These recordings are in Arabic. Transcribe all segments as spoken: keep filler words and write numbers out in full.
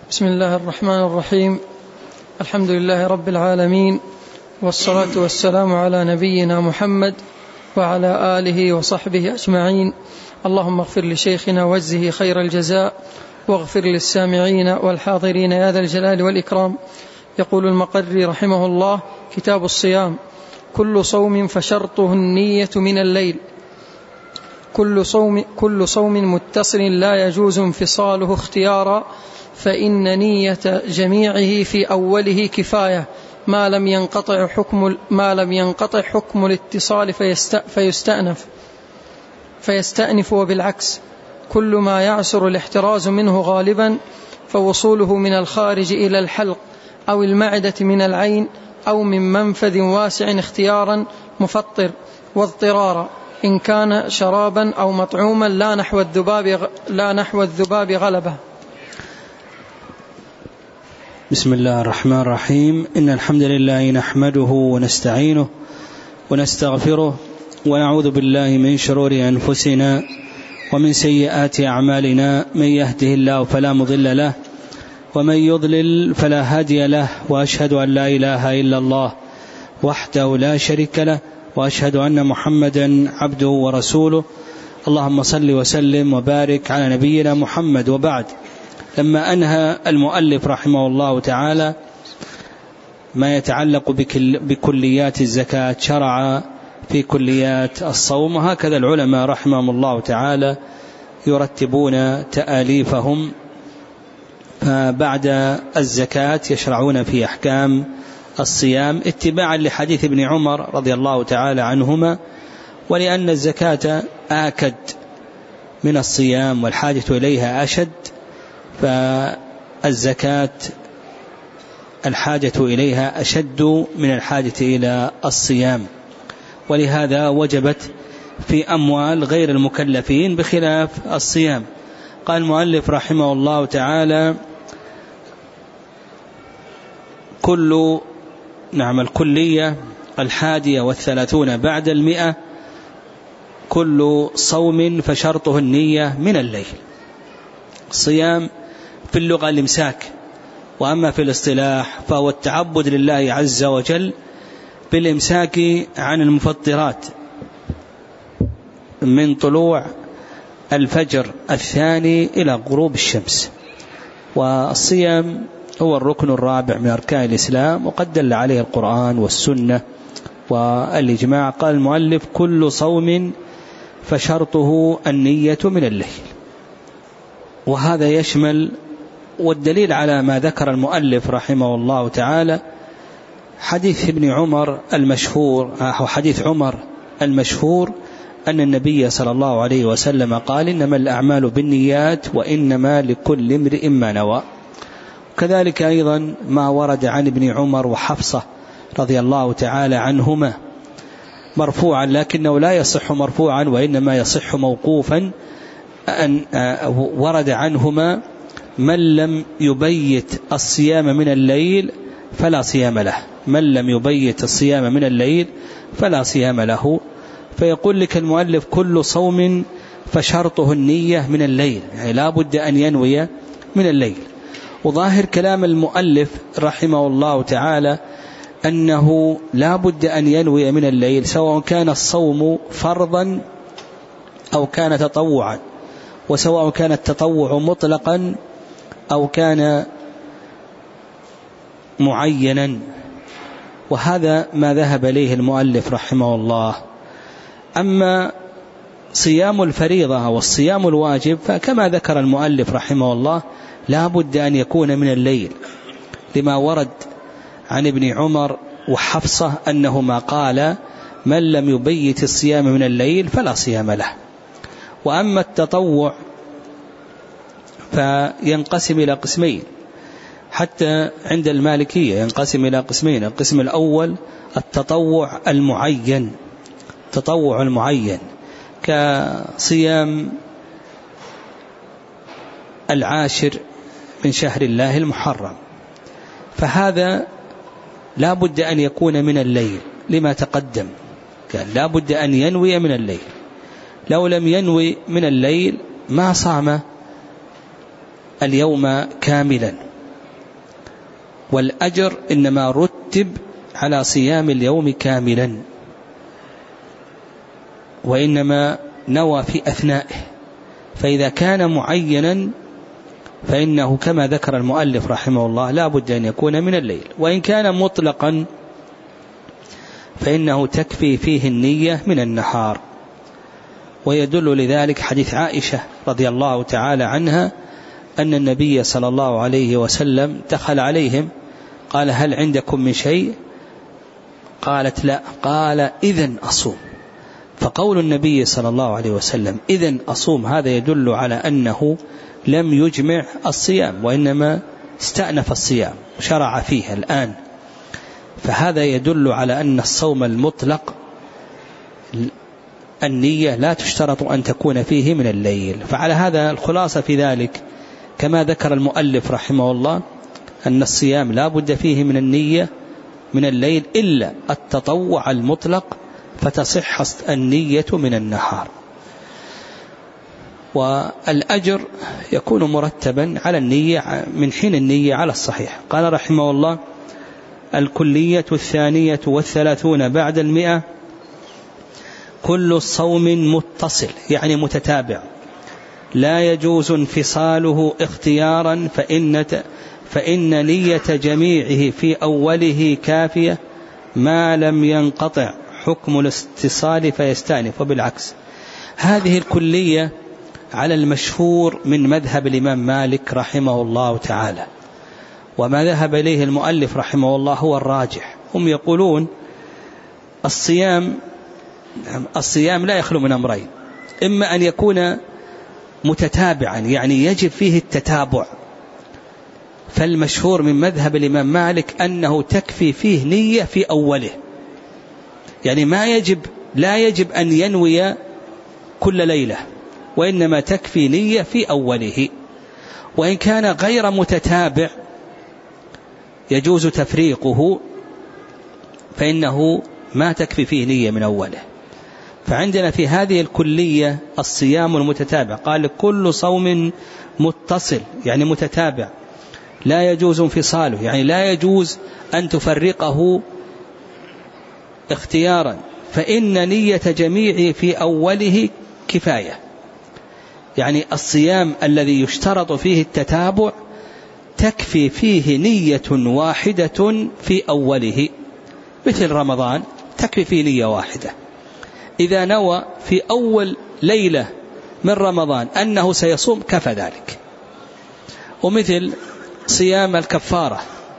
بسم الله الرحمن الرحيم. الحمد لله رب العالمين، والصلاة والسلام على نبينا محمد وعلى آله وصحبه أجمعين. اللهم اغفر لشيخنا واجزه خير الجزاء، واغفر للسامعين والحاضرين يا ذا الجلال والإكرام. يقول المقري رحمه الله: كتاب الصيام. كل صوم فشرطه النية من الليل. كل صوم, كل صوم متصل لا يجوز انفصاله اختيارا، فإن نية جميعه في أوله كفاية ما لم ينقطع حكم ما لم ينقطع حكم الاتصال فيستأنف فيستأنف وبالعكس. كل ما يعسر الاحتراز منه غالبا فوصوله من الخارج إلى الحلق أو المعدة من العين أو من منفذ واسع اختيارا مفطر واضطرارا، إن كان شرابا أو مطعوما لا نحو الذباب لا نحو الذباب غلبه. بسم الله الرحمن الرحيم. إن الحمد لله نحمده ونستعينه ونستغفره ونعوذ بالله من شرور أنفسنا ومن سيئات أعمالنا. من يهده الله فلا مضل له ومن يضلل فلا هادي له، وأشهد أن لا إله إلا الله وحده لا شريك له، وأشهد أن محمدا عبده ورسوله. اللهم صل وسلم وبارك على نبينا محمد. وبعد، لما أنهى المؤلف رحمه الله تعالى ما يتعلق بكليات الزكاة شرع في كليات الصوم، وهكذا العلماء رحمهم الله تعالى يرتبون تآليفهم، فبعد الزكاة يشرعون في أحكام الصيام اتباعا لحديث ابن عمر رضي الله تعالى عنهما، ولأن الزكاة آكد من الصيام والحاجة إليها أشد، فالزكاة الحاجة إليها أشد من الحاجة إلى الصيام، ولهذا وجبت في أموال غير المكلفين بخلاف الصيام. قال المؤلف رحمه الله تعالى: كل نعم الكلية الحادية والثلاثون بعد المئة. كل صوم فشرطه النية من الليل. الصيام في اللغة الإمساك، وأما في الاصطلاح فهو التعبد لله عز وجل بالإمساك عن المفطرات من طلوع الفجر الثاني إلى غروب الشمس. والصيام هو الركن الرابع من أركان الإسلام، وقد دل عليه القرآن والسنة والإجماع. قال المؤلف: كل صوم فشرطه النية من الليل. وهذا يشمل، والدليل على ما ذكر المؤلف رحمه الله تعالى حديث ابن عمر المشهور، أو حديث عمر المشهور، أن النبي صلى الله عليه وسلم قال: إنما الأعمال بالنيات وإنما لكل امرئ ما نوى. وكذلك أيضا ما ورد عن ابن عمر وحفصة رضي الله تعالى عنهما مرفوعا، لكنه لا يصح مرفوعا وإنما يصح موقوفا، أن ورد عنهما: من لم يبيت الصيام من الليل فلا صيام له. من لم يبيت الصيام من الليل فلا صيام له. فيقول لك المؤلف: كل صوم فشرطه النية من الليل، يعني لا بد أن ينوي من الليل. وظاهر كلام المؤلف رحمه الله تعالى أنه لا بد أن ينوي من الليل، سواء كان الصوم فرضا أو كان تطوعا، وسواء كان التطوع مطلقا أو كان معينا. وهذا ما ذهب إليه المؤلف رحمه الله. أما صيام الفريضة والصيام الواجب فكما ذكر المؤلف رحمه الله لا بد أن يكون من الليل، لما ورد عن ابن عمر وحفصة أنهما قال: من لم يبيت الصيام من الليل فلا صيام له. وأما التطوع فينقسم إلى قسمين، حتى عند المالكية ينقسم إلى قسمين. القسم الأول التطوع المعين، التطوع المعين كصيام العاشر من شهر الله المحرم، فهذا لا بد أن يكون من الليل لما تقدم، كان لا بد أن ينوي من الليل. لو لم ينوي من الليل ما صام اليوم كاملا، والأجر إنما رتب على صيام اليوم كاملا، وإنما نوى في أثنائه. فإذا كان معينا فإنه كما ذكر المؤلف رحمه الله لا بد أن يكون من الليل، وإن كان مطلقا فإنه تكفي فيه النية من النهار. ويدل لذلك حديث عائشة رضي الله تعالى عنها أن النبي صلى الله عليه وسلم دخل عليهم قال: هل عندكم من شيء؟ قالت: لا. قال: إذن أصوم. فقول النبي صلى الله عليه وسلم إذن أصوم هذا يدل على أنه لم يجمع الصيام، وإنما استأنف الصيام وشرع فيه الآن. فهذا يدل على أن الصوم المطلق النية لا تشترط أن تكون فيه من الليل. فعلى هذا الخلاصة في ذلك كما ذكر المؤلف رحمه الله أن الصيام لا بد فيه من النية من الليل إلا التطوع المطلق فتصح النية من النهار. والأجر يكون مرتبا على النية من حين النية على الصحيح. قال رحمه الله: الكلية الثانية والثلاثون بعد المئة: كل صوم متصل يعني متتابع لا يجوز انفصاله اختيارا فإن, فإن نية جميعه في أوله كافية ما لم ينقطع حكم الاتصال فيستأنف. وبالعكس هذه الكلية على المشهور من مذهب الإمام مالك رحمه الله تعالى، وما ذهب إليه المؤلف رحمه الله هو الراجح. هم يقولون الصيام الصيام لا يخلو من أمرين: إما أن يكون متتابعا يعني يجب فيه التتابع، فالمشهور من مذهب الإمام مالك أنه تكفي فيه نية في أوله، يعني ما يجب لا يجب أن ينوي كل ليلة، وإنما تكفي نية في أوله. وإن كان غير متتابع يجوز تفريقه فإنه ما تكفي فيه نية من أوله. فعندنا في هذه الكلية الصيام المتتابع، قال: كل صوم متصل يعني متتابع لا يجوز انفصاله، يعني لا يجوز أن تفرقه اختيارا، فإن نية جميعه في أوله كفاية. يعني الصيام الذي يشترط فيه التتابع تكفي فيه نية واحدة في أوله، مثل رمضان تكفي فيه نية واحدة. إذا نوى في أول ليلة من رمضان أنه سيصوم كفى ذلك. ومثل صيام الكفارة،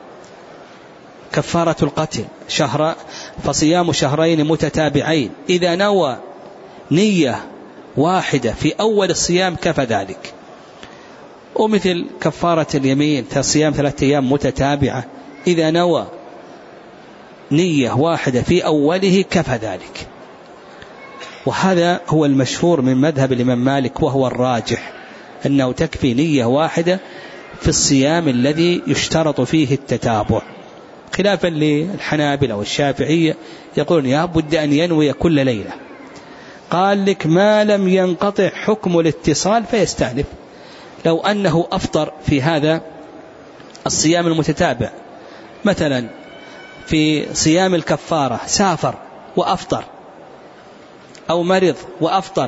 كفارة القتل شهر، فصيام شهرين متتابعين إذا نوى نية واحدة في أول الصيام كفى ذلك. ومثل كفارة اليمين صيام ثلاثة أيام متتابعة إذا نوى نية واحدة في أوله كفى ذلك. وهذا هو المشهور من مذهب الإمام مالك، وهو الراجح أنه تكفي نية واحدة في الصيام الذي يشترط فيه التتابع، خلافا للحنابلة والشافعية يقولون يا بد أن ينوي كل ليلة. قال لك ما لم ينقطع حكم الاتصال فيستأنف. لو أنه أفطر في هذا الصيام المتتابع، مثلا في صيام الكفارة سافر وأفطر، أو مرض وأفطر،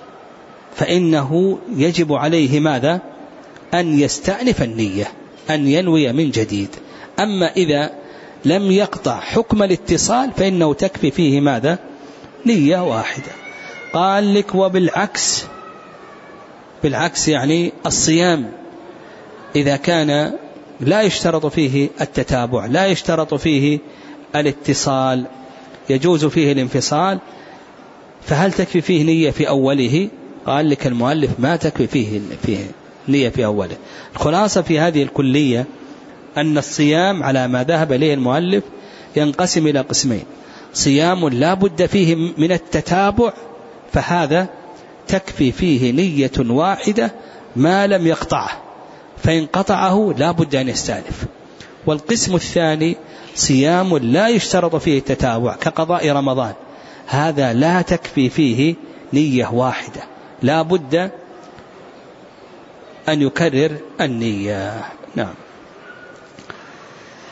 فإنه يجب عليه ماذا؟ أن يستأنف النية، أن ينوي من جديد. أما إذا لم يقطع حكم الاتصال فإنه تكفي فيه ماذا؟ نية واحدة. قال لك وبالعكس، بالعكس يعني الصيام إذا كان لا يشترط فيه التتابع، لا يشترط فيه الاتصال، يجوز فيه الانفصال، فهل تكفي فيه نية في أوله؟ قال لك المؤلف ما تكفي فيه, فيه نية في أوله. الخلاصة في هذه الكلية أن الصيام على ما ذهب إليه المؤلف ينقسم إلى قسمين: صيام لا بد فيه من التتابع فهذا تكفي فيه نية واحدة ما لم يقطعه، فإن قطعه لا بد أن يستأنف. والقسم الثاني صيام لا يشترط فيه التتابع كقضاء رمضان، هذا لا تكفي فيه نية واحدة، لا بد أن يكرر النية. نعم.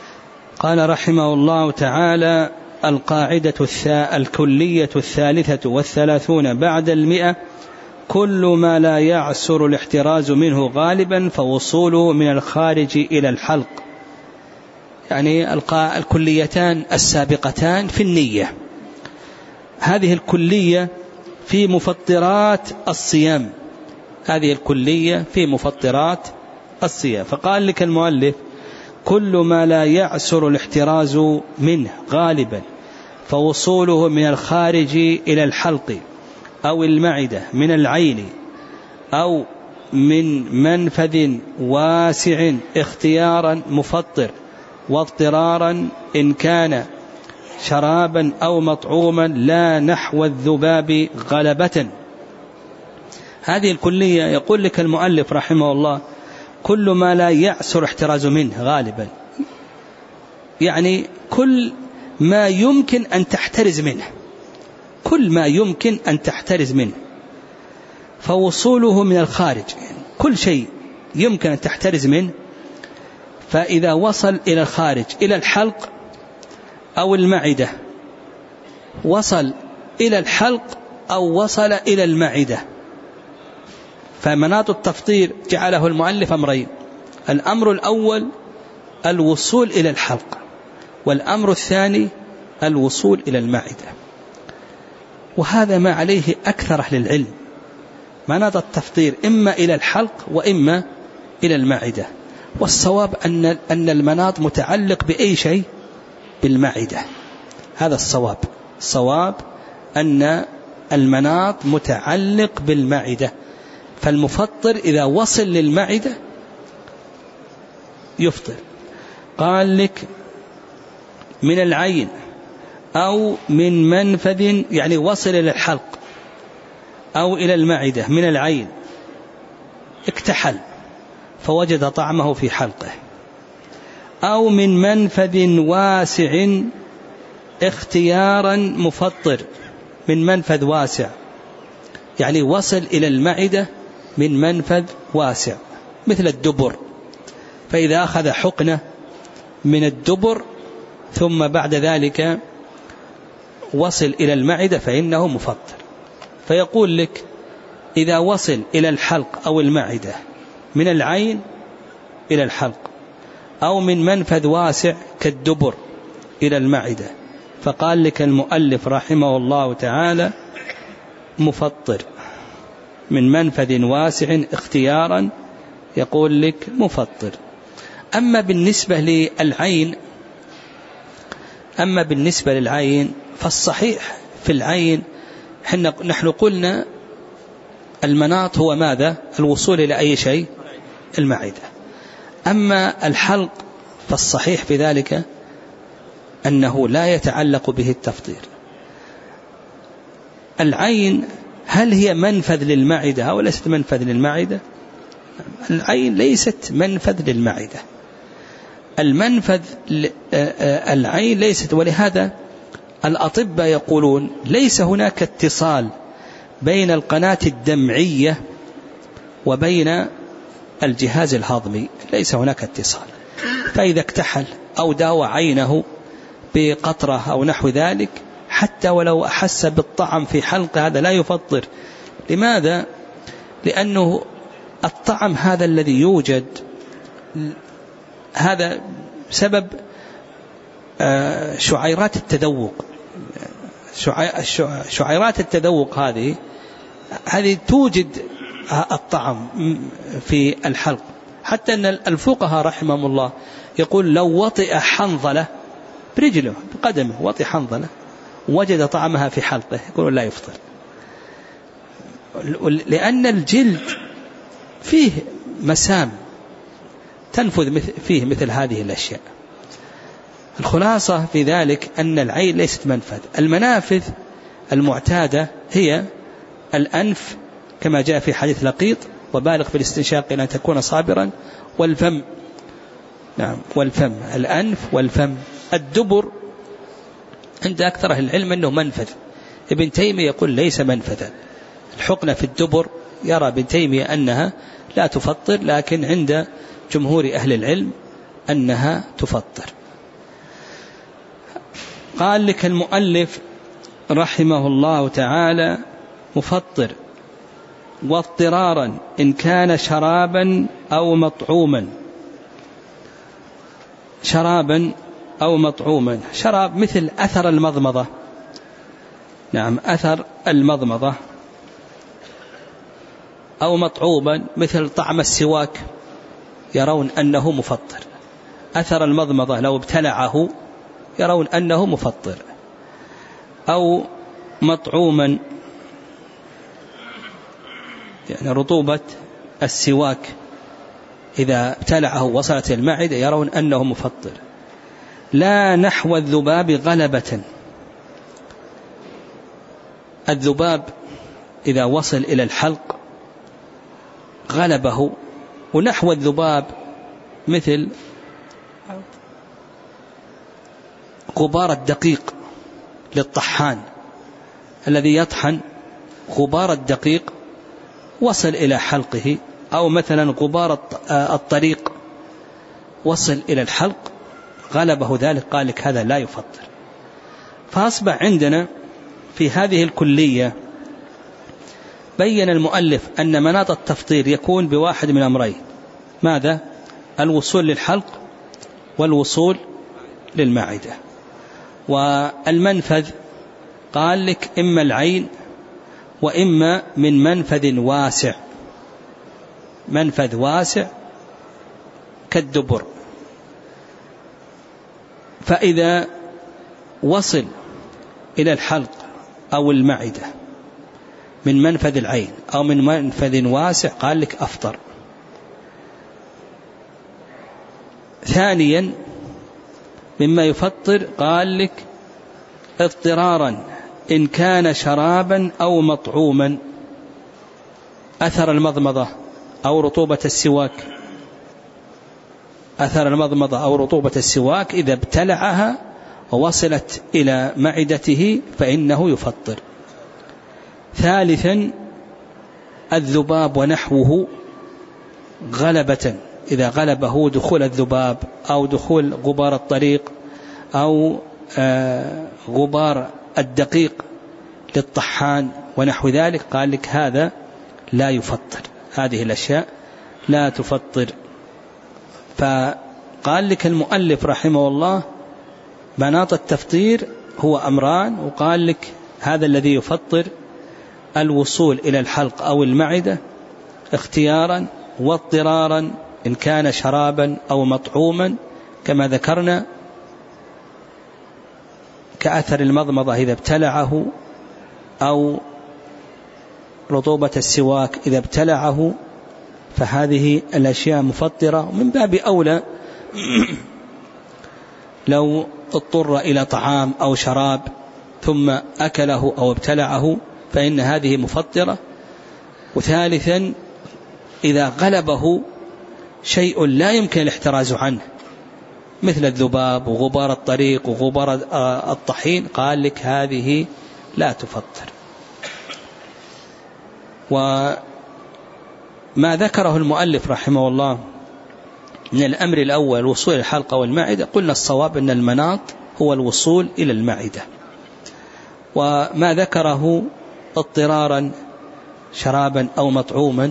قال رحمه الله تعالى: القاعدة الكلية الثالثة والثلاثون بعد المئة: كل ما لا يعسر الاحتراز منه غالبا فوصوله من الخارج إلى الحلق. يعني الكليتان السابقتان في النية. هذه الكلية في مفطرات الصيام، هذه الكلية في مفطرات الصيام. فقال لك المؤلف: كل ما لا يعسر الاحتراز منه غالبا فوصوله من الخارج إلى الحلق أو المعدة من العين أو من منفذ واسع اختيارا مفطر واضطرارا إن كان شرابا أو مطعوما لا نحو الذباب غلبة. هذه الكلية يقول لك المؤلف رحمه الله: كل ما لا يعسر احتراز منه غالبا، يعني كل ما يمكن أن تحترز منه، كل ما يمكن أن تحترز منه فوصوله من الخارج، يعني كل شيء يمكن أن تحترز منه، فإذا وصل إلى الخارج إلى الحلق أو المعدة، وصل إلى الحلق أو وصل إلى المعدة. فمناط التفطير جعله المؤلف أمرين: الأمر الأول الوصول إلى الحلق، والأمر الثاني الوصول إلى المعدة. وهذا ما عليه أكثر أهل العلم، مناط التفطير إما إلى الحلق وإما إلى المعدة. والصواب أن أن المناط متعلق بأي شيء بالمعدة، هذا الصواب. الصواب أن المناط متعلق بالمعدة، فالمفطر إذا وصل للمعدة يفطر. قال لك: من العين أو من منفذ، يعني وصل إلى الحلق أو إلى المعدة من العين، اكتحل فوجد طعمه في حلقه، أو من منفذ واسع اختيارا مفطر، من منفذ واسع يعني وصل إلى المعدة من منفذ واسع مثل الدبر، فإذا أخذ حقنة من الدبر ثم بعد ذلك وصل إلى المعدة فإنه مفطر. فيقول لك: إذا وصل إلى الحلق أو المعدة من العين إلى الحلق أو من منفذ واسع كالدبر إلى المعدة، فقال لك المؤلف رحمه الله تعالى: مفطر. من منفذ واسع اختيارا يقول لك مفطر. أما بالنسبة للعين أما بالنسبة للعين فالصحيح في العين نحن قلنا المناط هو ماذا؟ الوصول إلى أي شيء؟ المعدة. أما الحلق فالصحيح في ذلك أنه لا يتعلق به التفطير. العين هل هي منفذ للمعدة أو ليست منفذ للمعدة؟ العين ليست منفذ للمعدة، المنفذ العين ليست. ولهذا الأطباء يقولون ليس هناك اتصال بين القناة الدمعية وبين الجهاز الهضمي، ليس هناك اتصال. فإذا اكتحل أو داوى عينه بقطرة أو نحو ذلك حتى ولو أحس بالطعم في حلقه هذا لا يفطر. لماذا؟ لأنه الطعم هذا الذي يوجد هذا سبب شعيرات التذوق. شعيرات التذوق هذه هذه توجد الطعم في الحلق، حتى أن الفقهاء رحمهم الله يقول لو وطئ حنظلة برجله بقدمه، وطئ حنظلة وجد طعمها في حلقه يقول لا يفطر، لأن الجلد فيه مسام تنفذ فيه مثل هذه الأشياء. الخلاصة في ذلك أن العين ليست منفذ. المنافذ المعتادة هي الأنف كما جاء في حديث لقيط: وبالغ في الاستنشاق إلى أن تكون صابرا، والفم. نعم، والفم، الأنف والفم. الدبر عند أكثر أهل العلم أنه منفذ. ابن تيمية يقول ليس منفذا. الحقنة في الدبر يرى ابن تيمية أنها لا تفطر، لكن عند جمهور أهل العلم أنها تفطر. قال لك المؤلف رحمه الله تعالى مفطر واضطرارا إن كان شرابا أو مطعوما. شرابا أو مطعوما، شراب مثل أثر المضمضة، نعم أثر المضمضة، أو مطعوما مثل طعم السواك يرون أنه مفطر. أثر المضمضة لو ابتلعه يرون أنه مفطر. أو مطعوما يعني رطوبة السواك إذا ابتلعه وصلت المعدة يرون أنه مفطر. لا نحو الذباب غلبة، الذباب إذا وصل إلى الحلق غلبه. ونحو الذباب مثل غبار الدقيق للطحان الذي يطحن، غبار الدقيق وصل إلى حلقه، أو مثلا غبار الطريق وصل إلى الحلق غلبه ذلك، قال لك هذا لا يفطر. فأصبح عندنا في هذه الكلية بين المؤلف أن مناط التفطير يكون بواحد من أمرين: ماذا؟ الوصول للحلق والوصول للمعدة. والمنفذ قال لك إما العين وإما من منفذ واسع، منفذ واسع كالدبر. فإذا وصل إلى الحلق أو المعدة من منفذ العين أو من منفذ واسع قال لك أفطر. ثانيا مما يفطر قال لك اضطرارا إن كان شرابا أو مطعوما، أثر المضمضة أو رطوبة السواك، أثر المضمضة أو رطوبة السواك إذا ابتلعها ووصلت إلى معدته فإنه يفطر. ثالثا الذباب ونحوه غلبة، إذا غلبه دخول الذباب أو دخول غبار الطريق أو آه غبار الدقيق للطحان ونحو ذلك قال لك هذا لا يفطر، هذه الأشياء لا تفطر. فقال لك المؤلف رحمه الله مناط التفطير هو أمران، وقال لك هذا الذي يفطر الوصول إلى الحلق أو المعدة اختيارا واضطرارا إن كان شرابا أو مطعوما كما ذكرنا، كأثر المضمضة إذا ابتلعه أو رطوبة السواك إذا ابتلعه، فهذه الأشياء مفطرة. ومن باب أولى لو اضطر إلى طعام أو شراب ثم أكله أو ابتلعه فإن هذه مفطرة. وثالثا إذا غلبه شيء لا يمكن الاحتراز عنه مثل الذباب وغبار الطريق وغبار الطحين قال لك هذه لا تفطر. وما ذكره المؤلف رحمه الله من الأمر الأول وصول الحلقة والمعدة، قلنا الصواب أن المناط هو الوصول إلى المعدة. وما ذكره اضطرارا شرابا أو مطعوما،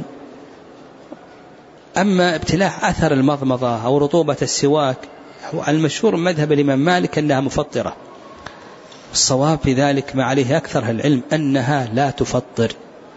أما ابتلاع أثر المضمضة أو رطوبة السواك المشهور مذهب الإمام مالك أنها مفطرة. الصواب في ذلك ما عليه أكثر العلم أنها لا تفطر،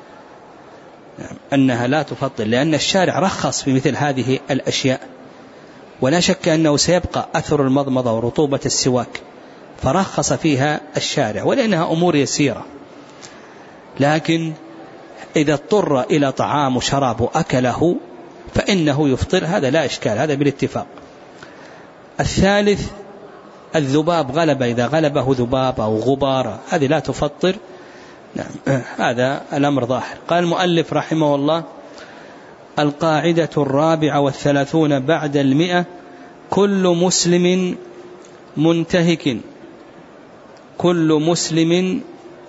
أنها لا تفطر، لأن الشارع رخص في مثل هذه الأشياء، ولا شك أنه سيبقى أثر المضمضة ورطوبة السواك فرخص فيها الشارع، ولأنها أمور يسيرة. لكن إذا اضطر إلى طعام وشراب وأكله فإنه يفطر، هذا لا إشكال، هذا بالاتفاق. الثالث الذباب غلب، إذا غلبه ذباب أو غبار هذه لا تفطر. نعم هذا الأمر ظاهر. قال المؤلف رحمه الله: القاعدة الرابعة والثلاثون بعد المئة: كل مسلم منتهك كل مسلم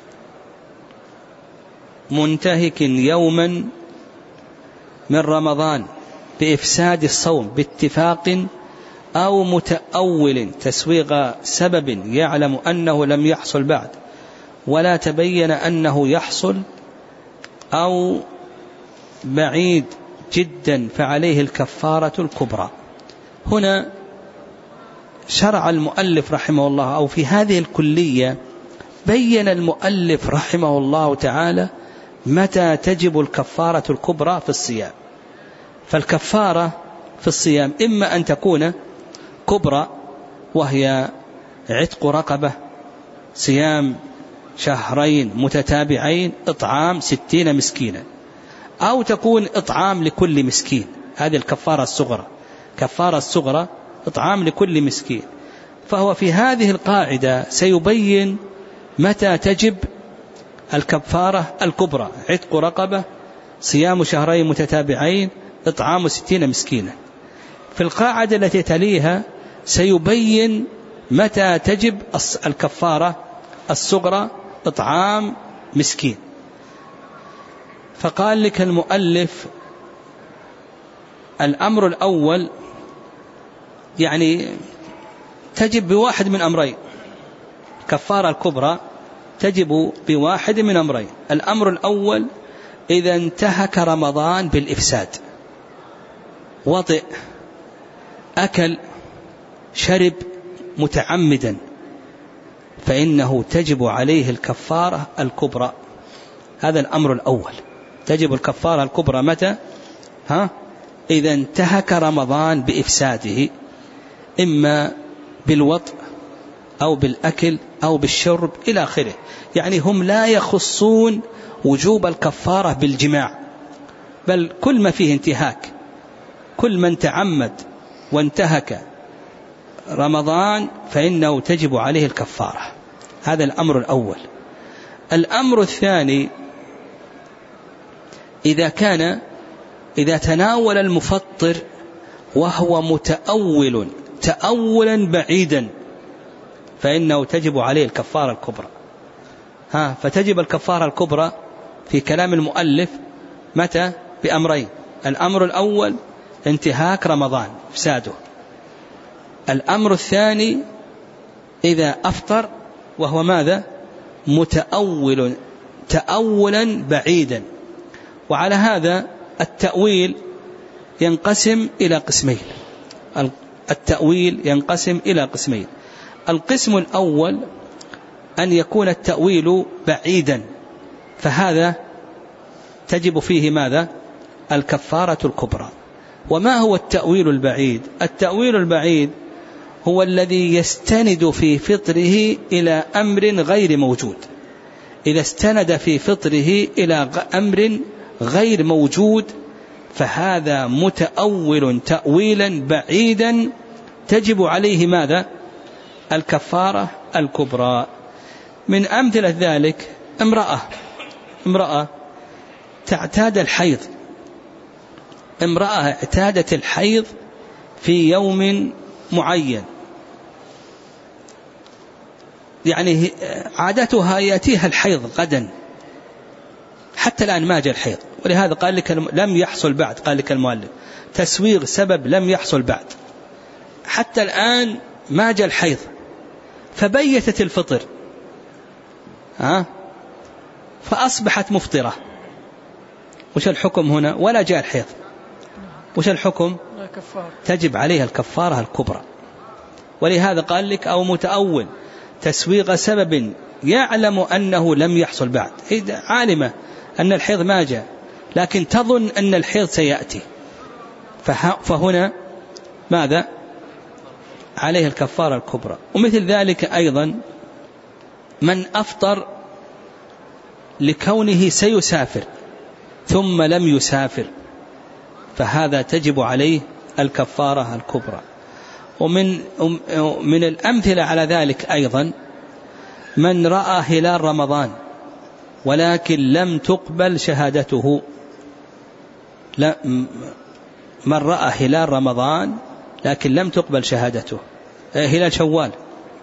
منتهك يوما من رمضان بإفساد الصوم باتفاق أو متأول تسويغ سبب يعلم أنه لم يحصل بعد ولا تبين أنه يحصل، أو بعيد جدا فعليه الكفارة الكبرى. هنا شرع المؤلف رحمه الله، أو في هذه الكلية بين المؤلف رحمه الله تعالى متى تجب الكفارة الكبرى في الصيام. فالكفارة في الصيام إما أن تكون كبرى وهي عتق رقبة، صيام شهرين متتابعين، إطعام ستين مسكينا، أو تكون إطعام لكل مسكين، هذه الكفارة الصغرى. كفارة الصغرى إطعام لكل مسكين. فهو في هذه القاعدة سيبين متى تجب الكفارة الكبرى: عتق رقبة، صيام شهرين متتابعين، إطعام ستين مسكينا. في القاعدة التي تليها سيبين متى تجب الكفارة الصغرى: إطعام مسكين. فقال لك المؤلف الأمر الأول يعني تجب بواحد من أمرين، كفارة الكبرى تجب بواحد من أمرين. الأمر الأول إذا انتهك رمضان بالإفساد، وطئ، أكل، شرب متعمدا، فإنه تجب عليه الكفارة الكبرى. هذا الأمر الأول، تجب الكفارة الكبرى متى؟ ها؟ إذا انتهك رمضان بإفساده، إما بالوطء أو بالأكل أو بالشرب إلى آخره. يعني هم لا يخصون وجوب الكفارة بالجماع، بل كل ما فيه انتهاك، كل من تعمد وانتهك رمضان فإنه تجب عليه الكفارة. هذا الأمر الأول. الأمر الثاني إذا كان إذا تناول المفطر وهو متأول تأولا بعيدا فإنه تجب عليه الكفارة الكبرى. ها فتجب الكفارة الكبرى في كلام المؤلف متى؟ بأمرين: الأمر الأول انتهاك رمضان إفساده، الأمر الثاني إذا أفطر وهو ماذا؟ متأول تأولا بعيدا. وعلى هذا التأويل ينقسم إلى قسمين، التأويل ينقسم إلى قسمين. القسم الأول أن يكون التأويل بعيدا، فهذا تجب فيه ماذا؟ الكفارة الكبرى. وما هو التأويل البعيد؟ التأويل البعيد هو الذي يستند في فطره إلى أمر غير موجود. إذا استند في فطره إلى أمر غير موجود فهذا متأول تأويلا بعيدا تجب عليه ماذا؟ الكفارة الكبرى. من أمثلة ذلك امرأة امرأة تعتاد الحيض، امرأة اعتادت الحيض في يوم معين، يعني عادتها يأتيها الحيض غدا، حتى الآن ما جاء الحيض، ولهذا قال لك لم يحصل بعد. قال لك المؤلف تسويغ سبب لم يحصل بعد، حتى الآن ما جاء الحيض، فبيتت الفطر ها فأصبحت مفطرة. وش الحكم هنا؟ ولا جاء الحيض، وش الحكم؟ تجب عليها الكفارة الكبرى. ولهذا قال لك أو متأول تسويغ سبب يعلم أنه لم يحصل بعد، عالمة أن الحيض ما جاء لكن تظن أن الحيض سيأتي، فهنا ماذا؟ عليه الكفارة الكبرى. ومثل ذلك أيضا من أفطر لكونه سيسافر ثم لم يسافر، فهذا تجب عليه الكفارة الكبرى. ومن من الأمثلة على ذلك أيضا من رأى هلال رمضان ولكن لم تقبل شهادته. لا من رأى هلال رمضان لكن لم تقبل شهادته، هلال شوال،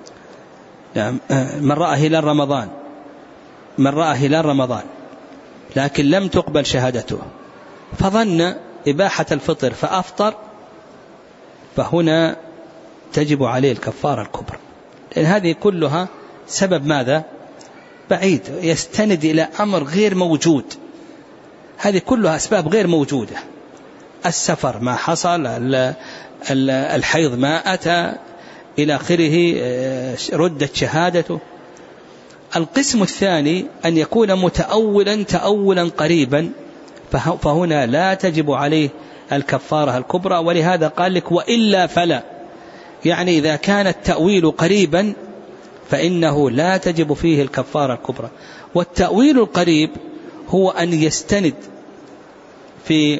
من رأى هلال رمضان من رأى هلال رمضان لكن لم تقبل شهادته فظن إباحة الفطر فأفطر، فهنا تجب عليه الكفارة الكبرى، لأن هذه كلها سبب ماذا؟ بعيد، يستند إلى أمر غير موجود. هذه كلها أسباب غير موجودة، السفر ما حصل، الحيض ما أتى إلى آخره، ردت شهادته. القسم الثاني أن يكون متأولا تأولا قريبا، فهنا لا تجب عليه الكفارة الكبرى. ولهذا قال لك وإلا فلا، يعني إذا كان التأويل قريبا فإنه لا تجب فيه الكفارة الكبرى. والتأويل القريب هو أن يستند في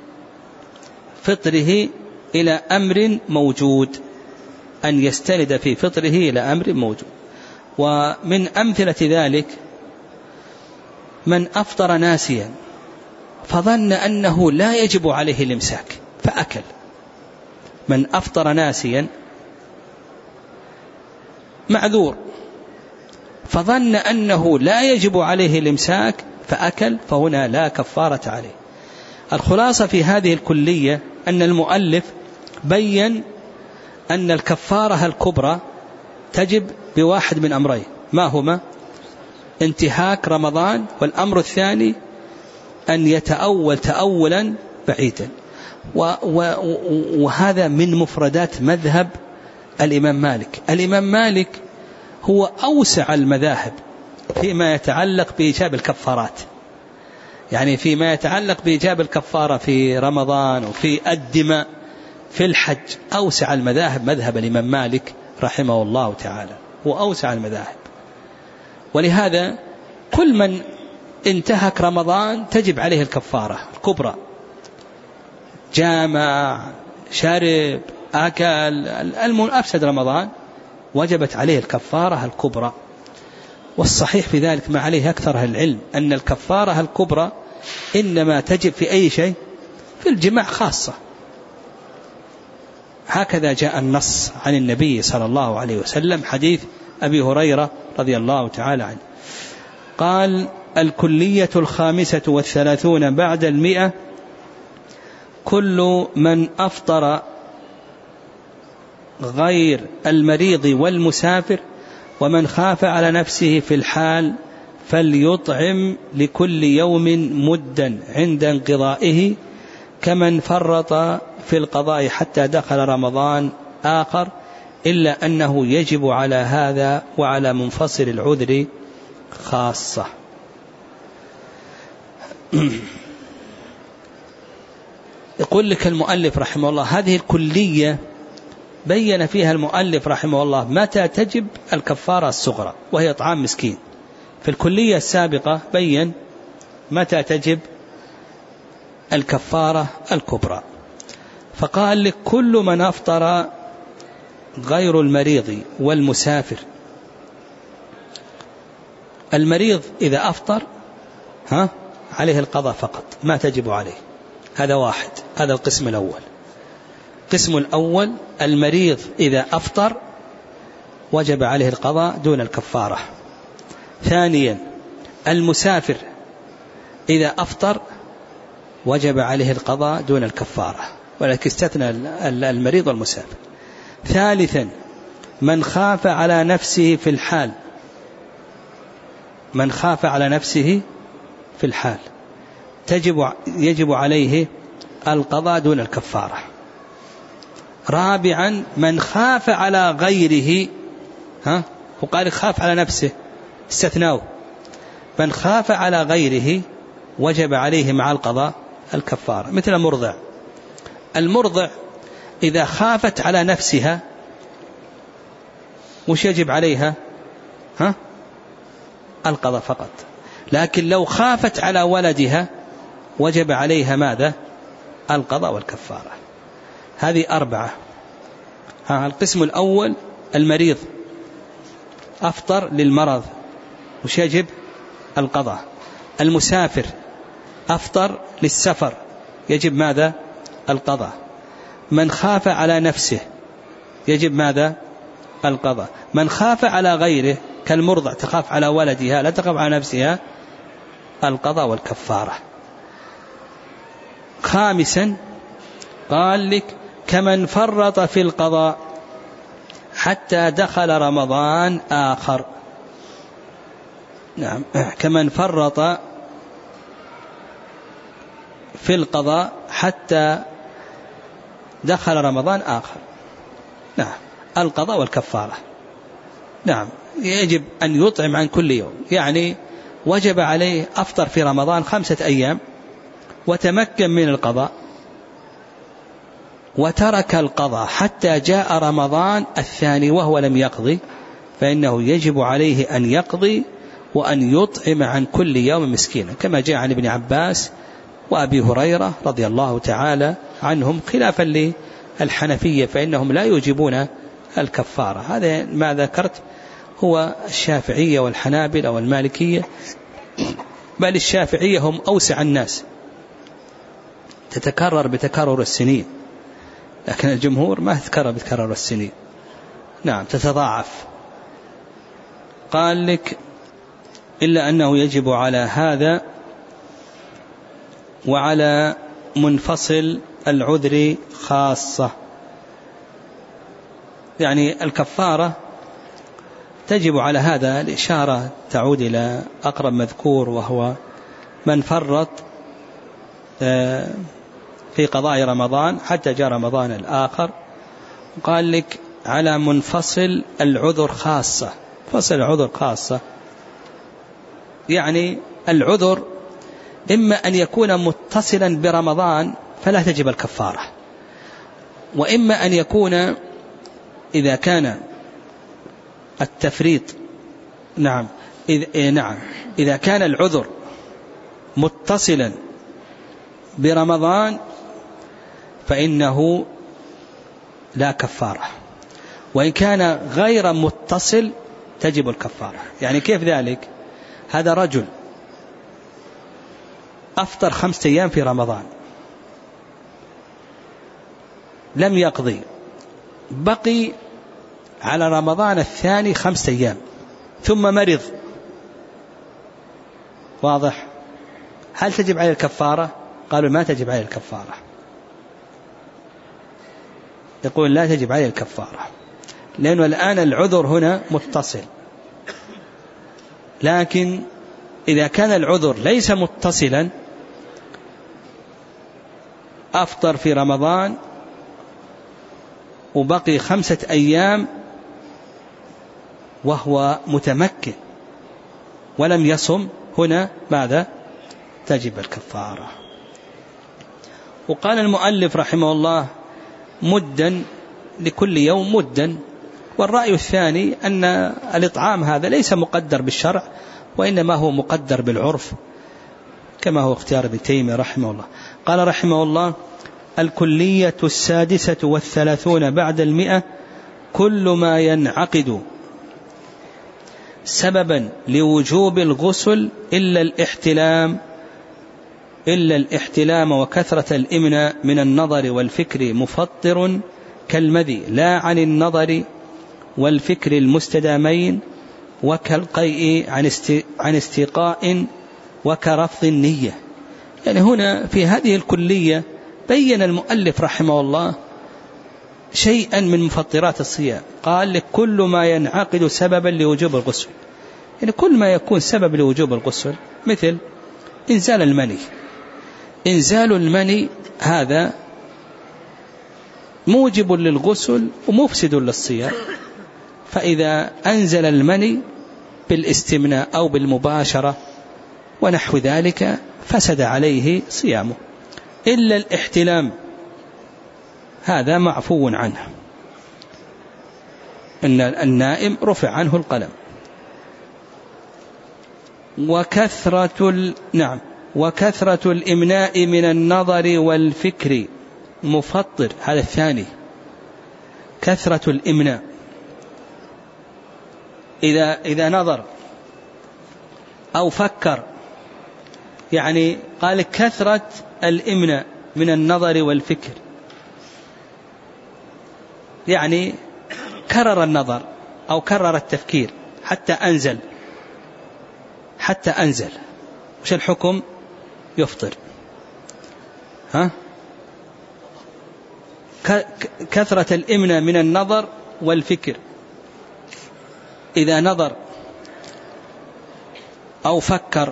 فطره إلى أمر موجود، أن يستند في فطره إلى أمر موجود. ومن أمثلة ذلك من أفطر ناسيا فظن أنه لا يجب عليه الإمساك فأكل. من أفطر ناسيا معذور فظن أنه لا يجب عليه الإمساك فأكل، فهنا لا كفارة عليه. الخلاصة في هذه الكلية أن المؤلف بيّن أن الكفارة الكبرى تجب بواحد من أمرين، ما هما؟ انتهاك رمضان، والأمر الثاني أن يتأول تأولا بعيدا. وهذا من مفردات مذهب الإمام مالك. الإمام مالك هو أوسع المذاهب فيما يتعلق بإيجاب الكفارات، يعني فيما يتعلق بإيجاب الكفارة في رمضان وفي الدماء في الحج، أوسع المذاهب مذهب الإمام مالك رحمه الله تعالى، هو أوسع المذاهب. ولهذا كل من انتهك رمضان تجب عليه الكفارة الكبرى، جامع، شرب، أكل، أفسد رمضان، وجبت عليه الكفارة الكبرى. والصحيح في ذلك ما عليه أكثر العلم أن الكفارة الكبرى إنما تجب في أي شيء، في الجماع خاصة. هكذا جاء النص عن النبي صلى الله عليه وسلم، حديث أبي هريرة رضي الله تعالى عنه قال: الكلية الخامسة والثلاثون بعد المئة: كل من أفطر غير المريض والمسافر ومن خاف على نفسه في الحال فليطعم لكل يوم مدا عند انقضائه، كمن فرط في القضاء حتى دخل رمضان آخر، إلا أنه يجب على هذا وعلى منفصل العذر خاصة. يقول لك المؤلف رحمه الله هذه الكلية بين فيها المؤلف رحمه الله متى تجب الكفارة الصغرى وهي إطعام مسكين. في الكلية السابقة بين متى تجب الكفارة الكبرى، فقال لك كل من أفطر غير المريض والمسافر. المريض إذا أفطر ها عليه القضاء فقط، ما تجب عليه. هذا واحد، هذا القسم الأول. القسم الأول المريض إذا أفطر وجب عليه القضاء دون الكفارة. ثانيا المسافر إذا أفطر وجب عليه القضاء دون الكفارة، ولكن استثنى المريض والمسافر. ثالثا من خاف على نفسه في الحال، من خاف على نفسه في الحال تجب يجب عليه القضاء دون الكفارة. رابعا من خاف على غيره، ها وقال خاف على نفسه استثناه، من خاف على غيره وجب عليه مع القضاء الكفارة. مثل المرضع، المرضع إذا خافت على نفسها وش يجب عليها؟ ها القضاء فقط. لكن لو خافت على ولدها وجب عليها ماذا؟ القضاء والكفارة. هذه أربعة. ها القسم الأول المريض أفطر للمرض وش يجب؟ القضاء. المسافر أفطر للسفر يجب ماذا؟ القضاء. من خاف على نفسه يجب ماذا؟ القضاء. من خاف على غيره كالمرضع تخاف على ولدها لا تخاف على نفسها، القضاء والكفارة. خامسا قال لك كمن فرط في القضاء حتى دخل رمضان آخر. نعم، كمن فرط في القضاء حتى دخل رمضان آخر. نعم، القضاء والكفارة. نعم، يجب أن يطعم عن كل يوم، يعني وجب عليه أفطر في رمضان خمسة أيام وتمكن من القضاء وترك القضاء حتى جاء رمضان الثاني وهو لم يقضي، فإنه يجب عليه أن يقضي وأن يطعم عن كل يوم مسكينا، كما جاء عن ابن عباس وأبي هريرة رضي الله تعالى عنهم، خلافا للحنفية فإنهم لا يوجبون الكفارة. هذا ما ذكرت هو الشافعية والحنابلة والمالكية، بل الشافعية هم أوسع الناس، تتكرر بتكرر السنين، لكن الجمهور ما تتكرر بتكرر السنين. نعم، تتضاعف. قال لك إلا أنه يجب على هذا وعلى منفصل العذر خاصة، يعني الكفارة تجب على هذا. الإشارة تعود إلى أقرب مذكور وهو من فرط في قضاء رمضان حتى جاء رمضان الآخر. قال لك على منفصل العذر خاصة. فصل العذر خاصة يعني العذر إما أن يكون متصلا برمضان فلا تجب الكفارة، وإما أن يكون إذا كان التفريط نعم إذا, نعم إذا كان العذر متصلا برمضان فإنه لا كفارة، وإن كان غير متصل تجب الكفارة. يعني كيف ذلك؟ هذا رجل أفطر خمسة أيام في رمضان لم يقضي، بقي على رمضان الثاني خمسة أيام ثم مرض، واضح؟ هل تجب عليه الكفارة؟ قالوا ما تجب عليه الكفارة، يقول لا تجب عليه الكفارة، لأنه الآن العذر هنا متصل. لكن إذا كان العذر ليس متصلا، أفطر في رمضان وبقي خمسة أيام وهو متمكن ولم يصم، هنا ماذا؟ تجب الكفارة. وقال المؤلف رحمه الله مدا لكل يوم مدا. والرأي الثاني أن الإطعام هذا ليس مقدر بالشرع، وإنما هو مقدر بالعرف، كما هو اختيار ابن تيمية رحمه الله. قال رحمه الله الكلية السادسة والثلاثون بعد المئة كل ما ينعقد سببا لوجوب الغسل إلا الاحتلام إلا الاحتلام وكثرة الإمناء من النظر والفكر مفطر كالمذي لا عن النظر والفكر المستدامين، وكالقيء عن استيقاء وكرفض النية. يعني هنا في هذه الكلية بين المؤلف رحمه الله شيئا من مفطرات الصيام. قال لك كل ما ينعقد سببا لوجوب الغسل، يعني كل ما يكون سبب لوجوب الغسل، مثل إنزال المني. إنزال المني هذا موجب للغسل ومفسد للصيام، فإذا أنزل المني بالاستمناء أو بالمباشرة ونحو ذلك فسد عليه صيامه. إلا الاحتلام هذا معفو عنه، إن النائم رفع عنه القلم. وكثرة ال... نعم وكثرة الإمناء من النظر والفكر مفطر، هذا الثاني. كثرة الإمناء إذا إذا نظر أو فكر، يعني قال كثرة الإمناء من النظر والفكر، يعني كرر النظر أو كرر التفكير حتى أنزل حتى أنزل وش الحكم؟ يفطر. ها؟ كثرة الإمناء من النظر والفكر إذا نظر أو فكر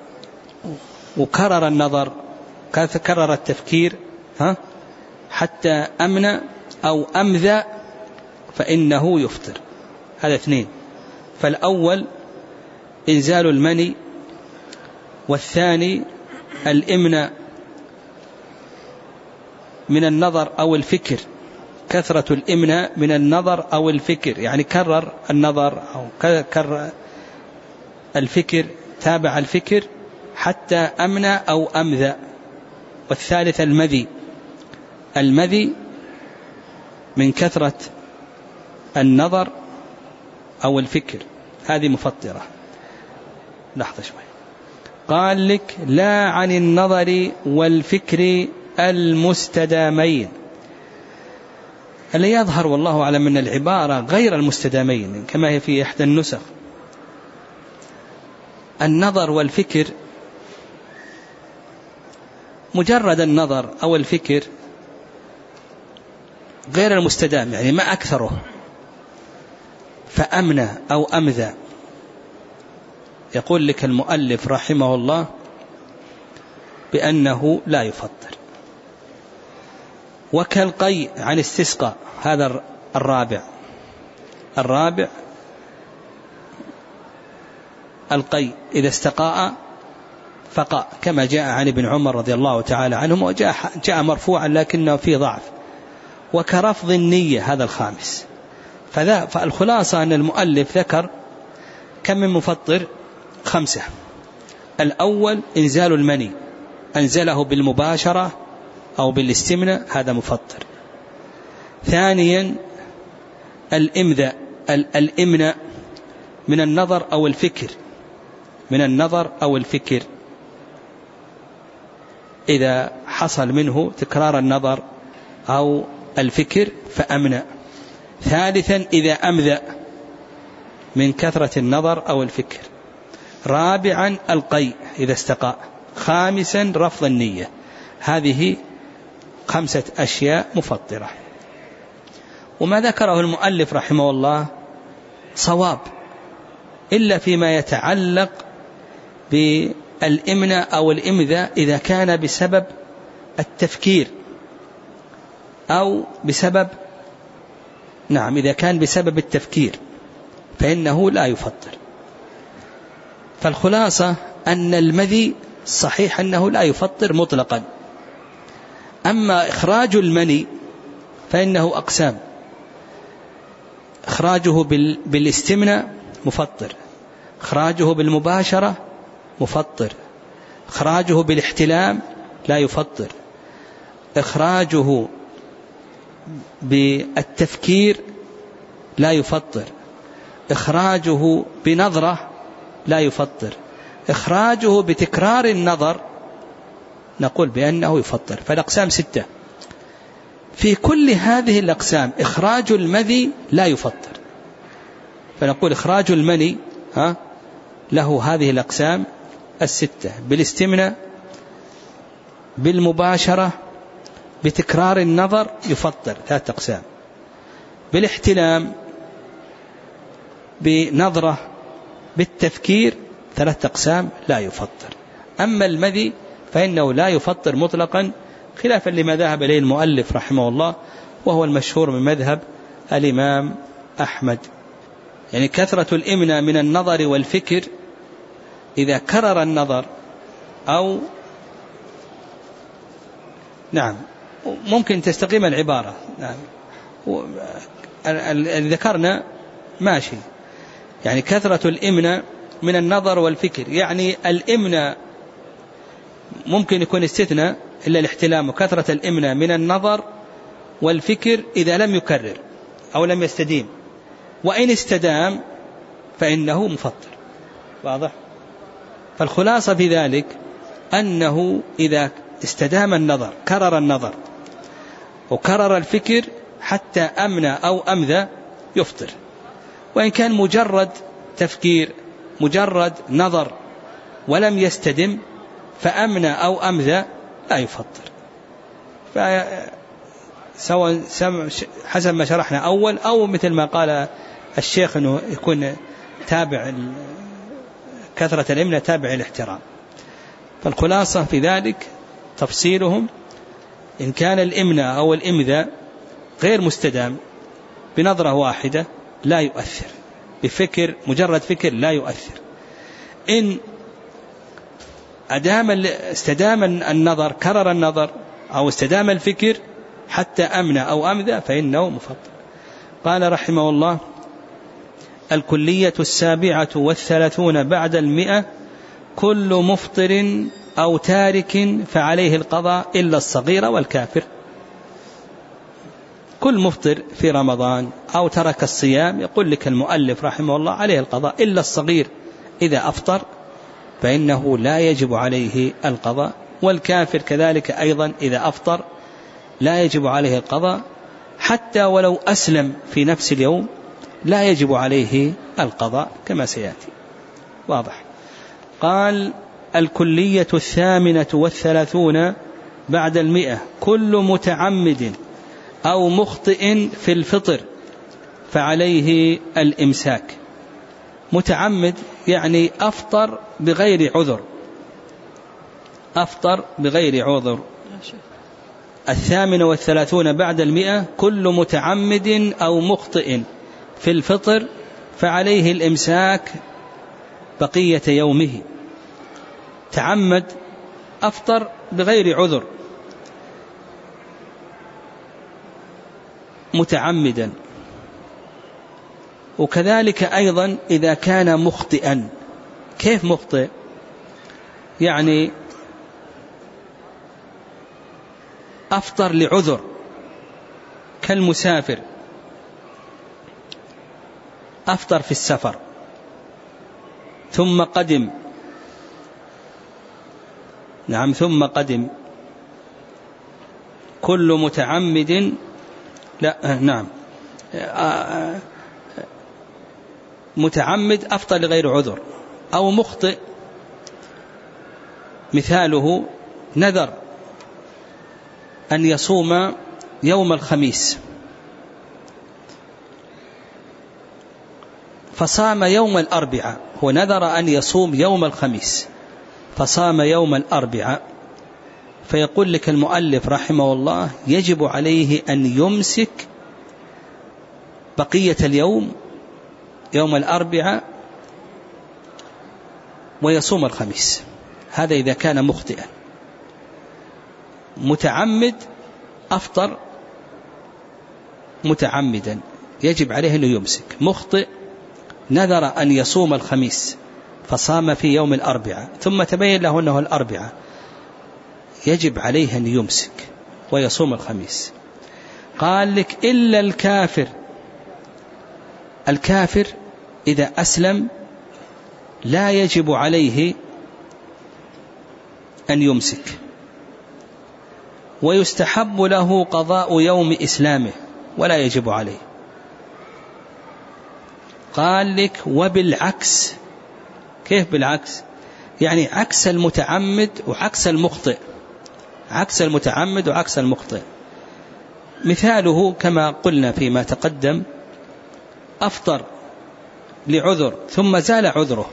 وكرر النظر كرر التفكير ها حتى أمن أو أمذى فإنه يفطر. هذا اثنين. فالأول إنزال المني، والثاني الإمناء من النظر أو الفكر، كثرة الإمناء من النظر أو الفكر، يعني كرر النظر أو كرر الفكر، تابع الفكر حتى أمنى أو أمذى. والثالث المذي، المذي من كثرة النظر أو الفكر، هذه مفطرة. لحظة شوي. قال لك لا عن النظر والفكر المستدامين. اللي يظهر والله أعلم من العبارة غير المستدامين كما هي في إحدى النسخ. النظر والفكر مجرد النظر أو الفكر غير المستدام، يعني ما أكثره. فأمنى أو أمذى، يقول لك المؤلف رحمه الله بأنه لا يفطر. وكالقيء عن استسقاء، هذا الرابع. الرابع القيء إذا استقاء فقاء، كما جاء عن ابن عمر رضي الله تعالى عنهم، وجاء جاء مرفوعا لكنه فيه ضعف. وكرفض النية، هذا الخامس. فذا فالخلاصة أن المؤلف ذكر كم من مفطر؟ خمسة. الأول إنزال المني، أنزله بالمباشرة أو بالاستمناء، هذا مفطر. ثانيا الإمذاء، الإمناء من النظر أو الفكر، من النظر أو الفكر إذا حصل منه تكرار النظر أو الفكر فأمنى. ثالثا إذا أمذى من كثرة النظر أو الفكر. رابعا القيء إذا استقاء. خامسا رفض النية. هذه خمسة أشياء مفطرة. وما ذكره المؤلف رحمه الله صواب إلا فيما يتعلق بالإمناء أو الإمذاء إذا كان بسبب التفكير أو بسبب نعم إذا كان بسبب التفكير فإنه لا يفطر. فالخلاصة أن المذي صحيح أنه لا يفطر مطلقا. أما إخراج المني فإنه أقسام. إخراجه بالاستمناء مفطر، إخراجه بالمباشرة مفطر، إخراجه بالاحتلام لا يفطر، إخراجه بالتفكير لا يفطر، إخراجه بنظرة لا يفطر، إخراجه بتكرار النظر نقول بأنه يفطر. فالأقسام ستة. في كل هذه الأقسام إخراج المذي لا يفطر. فنقول إخراج المني ها له هذه الأقسام الستة: بالاستمناء، بالمباشرة، بتكرار النظر يفطر ثلاث أقسام، بالاحتلام، بنظرة، بالتفكير ثلاث أقسام لا يفطر. أما المذي فإنه لا يفطر مطلقا، خلافا لما ذهب إليه المؤلف رحمه الله، وهو المشهور من مذهب الإمام أحمد. يعني كثرة الإمناء من النظر والفكر إذا كرر النظر أو نعم ممكن تستقيم العبارة نعم اللي ذكرنا ماشي. يعني كثرة الإمناء من النظر والفكر، يعني الإمناء ممكن يكون استثناء إلا الاحتلام. وكثرة الإمناء من النظر والفكر إذا لم يكرر أو لم يستديم، وإن استدام فإنه مفطر. واضح؟ فالخلاصة في ذلك أنه إذا استدام النظر، كرر النظر وكرر الفكر حتى أمنى أو أمذى يفطر. وإن كان مجرد تفكير، مجرد نظر ولم يستدم فأمنى أو أمذى لا يفطر. سواء حسب ما شرحنا أول، أو مثل ما قال الشيخ أنه يكون تابع كثرة الإمنة تابع الاحترام. فالخلاصة في ذلك تفسيرهم إن كان الإمنة أو الإمذة غير مستدام بنظرة واحدة لا يؤثر، بفكر مجرد فكر لا يؤثر. إن أدام استدام النظر كرر النظر أو استدام الفكر حتى أمن أو أمذى فإنه مفضل. قال رحمه الله: الكلية السابعة والثلاثون بعد المئة: كل مفطر أو تارك فعليه القضاء إلا الصغير والكافر. كل مفطر في رمضان أو ترك الصيام يقول لك المؤلف رحمه الله عليه القضاء إلا الصغير إذا أفطر فإنه لا يجب عليه القضاء، والكافر كذلك أيضا إذا أفطر لا يجب عليه القضاء، حتى ولو أسلم في نفس اليوم لا يجب عليه القضاء كما سيأتي. واضح. قال: الكلية الثامنة والثلاثون بعد المئة: كل متعمد أو مخطئ في الفطر فعليه الإمساك. متعمد يعني أفطر بغير عذر، أفطر بغير عذر. الثامنة والثلاثون بعد المئة: كل متعمد أو مخطئ في الفطر فعليه الإمساك بقية يومه. تعمد أفطر بغير عذر متعمدا، وكذلك أيضا إذا كان مخطئا. كيف مخطئ؟ يعني أفطر لعذر كالمسافر، أفطر في السفر ثم قدم، نعم ثم قدم. كل متعمد لا نعم متعمد أفطر لغير عذر. أو مخطئ مثاله نذر أن يصوم يوم الخميس فصام يوم الأربعاء، هو نذر أن يصوم يوم الخميس فصام يوم الأربعاء، فيقول لك المؤلف رحمه الله يجب عليه أن يمسك بقية اليوم يوم الأربعاء ويصوم الخميس. هذا إذا كان مخطئا. متعمد أفطر متعمدا يجب عليه أن يمسك. مخطئ نذر أن يصوم الخميس فصام في يوم الأربعاء ثم تبين له أنه الأربعاء، يجب عليه أن يمسك ويصوم الخميس. قال لك إلا الكافر. الكافر إذا أسلم لا يجب عليه أن يمسك، ويستحب له قضاء يوم إسلامه ولا يجب عليه. قال لك وبالعكس. كيف بالعكس؟ يعني عكس المتعمد وعكس المخطئ، عكس المتعمد وعكس المخطئ. مثاله كما قلنا فيما تقدم: أفطر لعذر ثم زال عذره.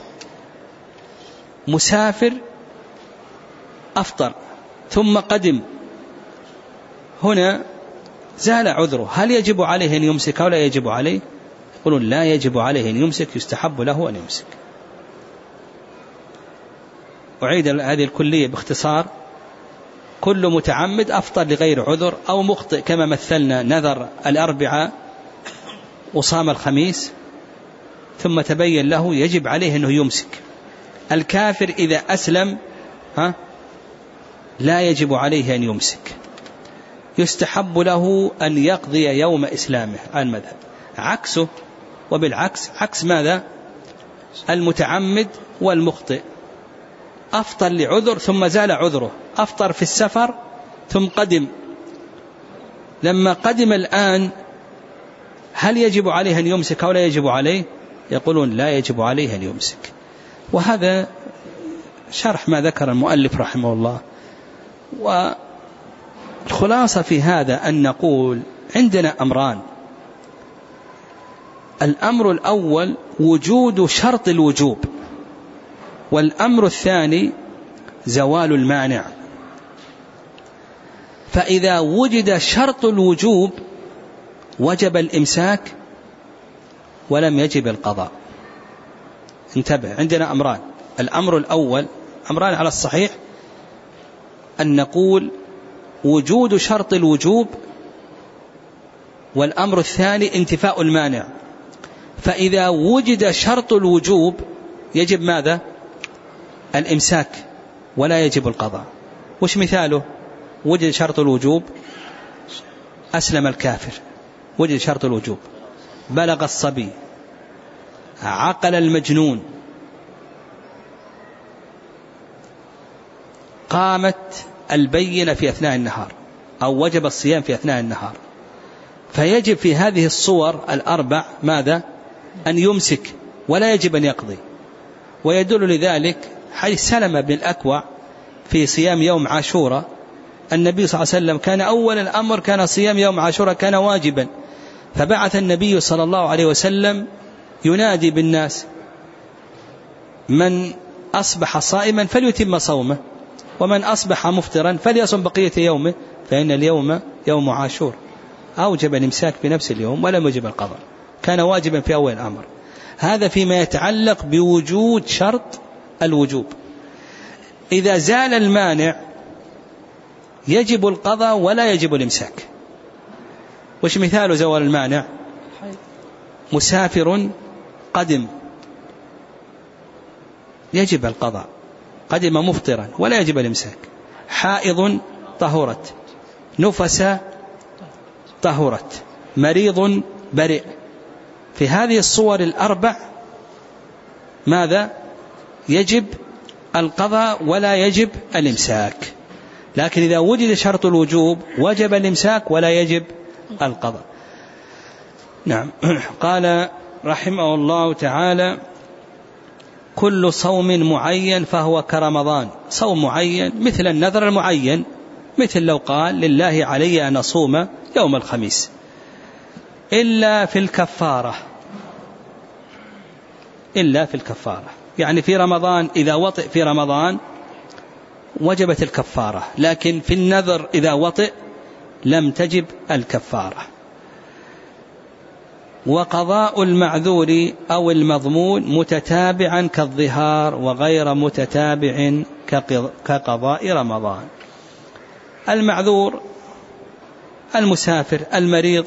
مسافر أفطر ثم قدم، هنا زال عذره، هل يجب عليه أن يمسك أو لا يجب عليه؟ يقولون لا يجب عليه أن يمسك، يستحب له أن يمسك. أعيد هذه الكلية باختصار: كل متعمد أفطر لغير عذر أو مخطئ كما مثلنا نذر الأربعاء وصام الخميس ثم تبين له يجب عليه أنه يمسك. الكافر إذا أسلم ها لا يجب عليه أن يمسك، يستحب له أن يقضي يوم إسلامه على المذهب. عكسه وبالعكس، عكس ماذا؟ المتعمد والمخطئ. أفطر لعذر ثم زال عذره، أفطر في السفر ثم قدم، لما قدم الآن هل يجب عليه أن يمسك أو لا يجب عليه؟ يقولون لا يجب عليه أن يمسك. وهذا شرح ما ذكر المؤلف رحمه الله. والخلاصة في هذا أن نقول عندنا أمران: الأمر الأول وجود شرط الوجوب، والأمر الثاني زوال المانع. فإذا وجد شرط الوجوب وجب الإمساك ولم يجب القضاء. انتبه، عندنا أمران. الأمر الأول، أمران على الصحيح، أن نقول وجود شرط الوجوب، والأمر الثاني انتفاء المانع. فإذا وجد شرط الوجوب يجب ماذا؟ الإمساك ولا يجب القضاء. وش مثاله؟ وجد شرط الوجوب، أسلم الكافر، وجد شرط الوجوب، بلغ الصبي، عقل المجنون، قامت البينة في أثناء النهار، أو وجب الصيام في أثناء النهار. فيجب في هذه الصور الأربع ماذا؟ أن يمسك ولا يجب أن يقضي. ويدل لذلك حديث سلمة بن الأكوع في صيام يوم عاشوراء. النبي صلى الله عليه وسلم كان أول الأمر كان صيام يوم عاشوراء، كان واجبا، فبعث النبي صلى الله عليه وسلم ينادي بالناس: من أصبح صائما فليتم صومه، ومن أصبح مفطرا فليصم بقية يومه، فإن اليوم يوم عاشور. أوجب الإمساك في نفس اليوم ولم يجب القضاء، كان واجبا في أول الأمر. هذا فيما يتعلق بوجود شرط الوجوب. إذا زال المانع يجب القضاء ولا يجب الإمساك. وش مثال زوال المانع؟ مسافر قدم يجب القضاء، قدم مفطرا ولا يجب الإمساك. حائض طهرت، نفس طهرت، مريض برئ. في هذه الصور الأربع ماذا؟ يجب القضاء ولا يجب الإمساك. لكن إذا وجد شرط الوجوب وجب الإمساك ولا يجب القضاء. نعم. قال رحمه الله تعالى: كل صوم معين فهو كرمضان. صوم معين مثل النذر المعين، مثل لو قال: لله علي أن أصوم يوم الخميس، إلا في الكفارة. إلا في الكفارة يعني في رمضان إذا وطئ في رمضان وجبت الكفارة، لكن في النذر إذا وطئ لم تجب الكفارة. وقضاء المعذور أو المضمون متتابعا كالظهار، وغير متتابع كقضاء رمضان. المعذور المسافر، المريض.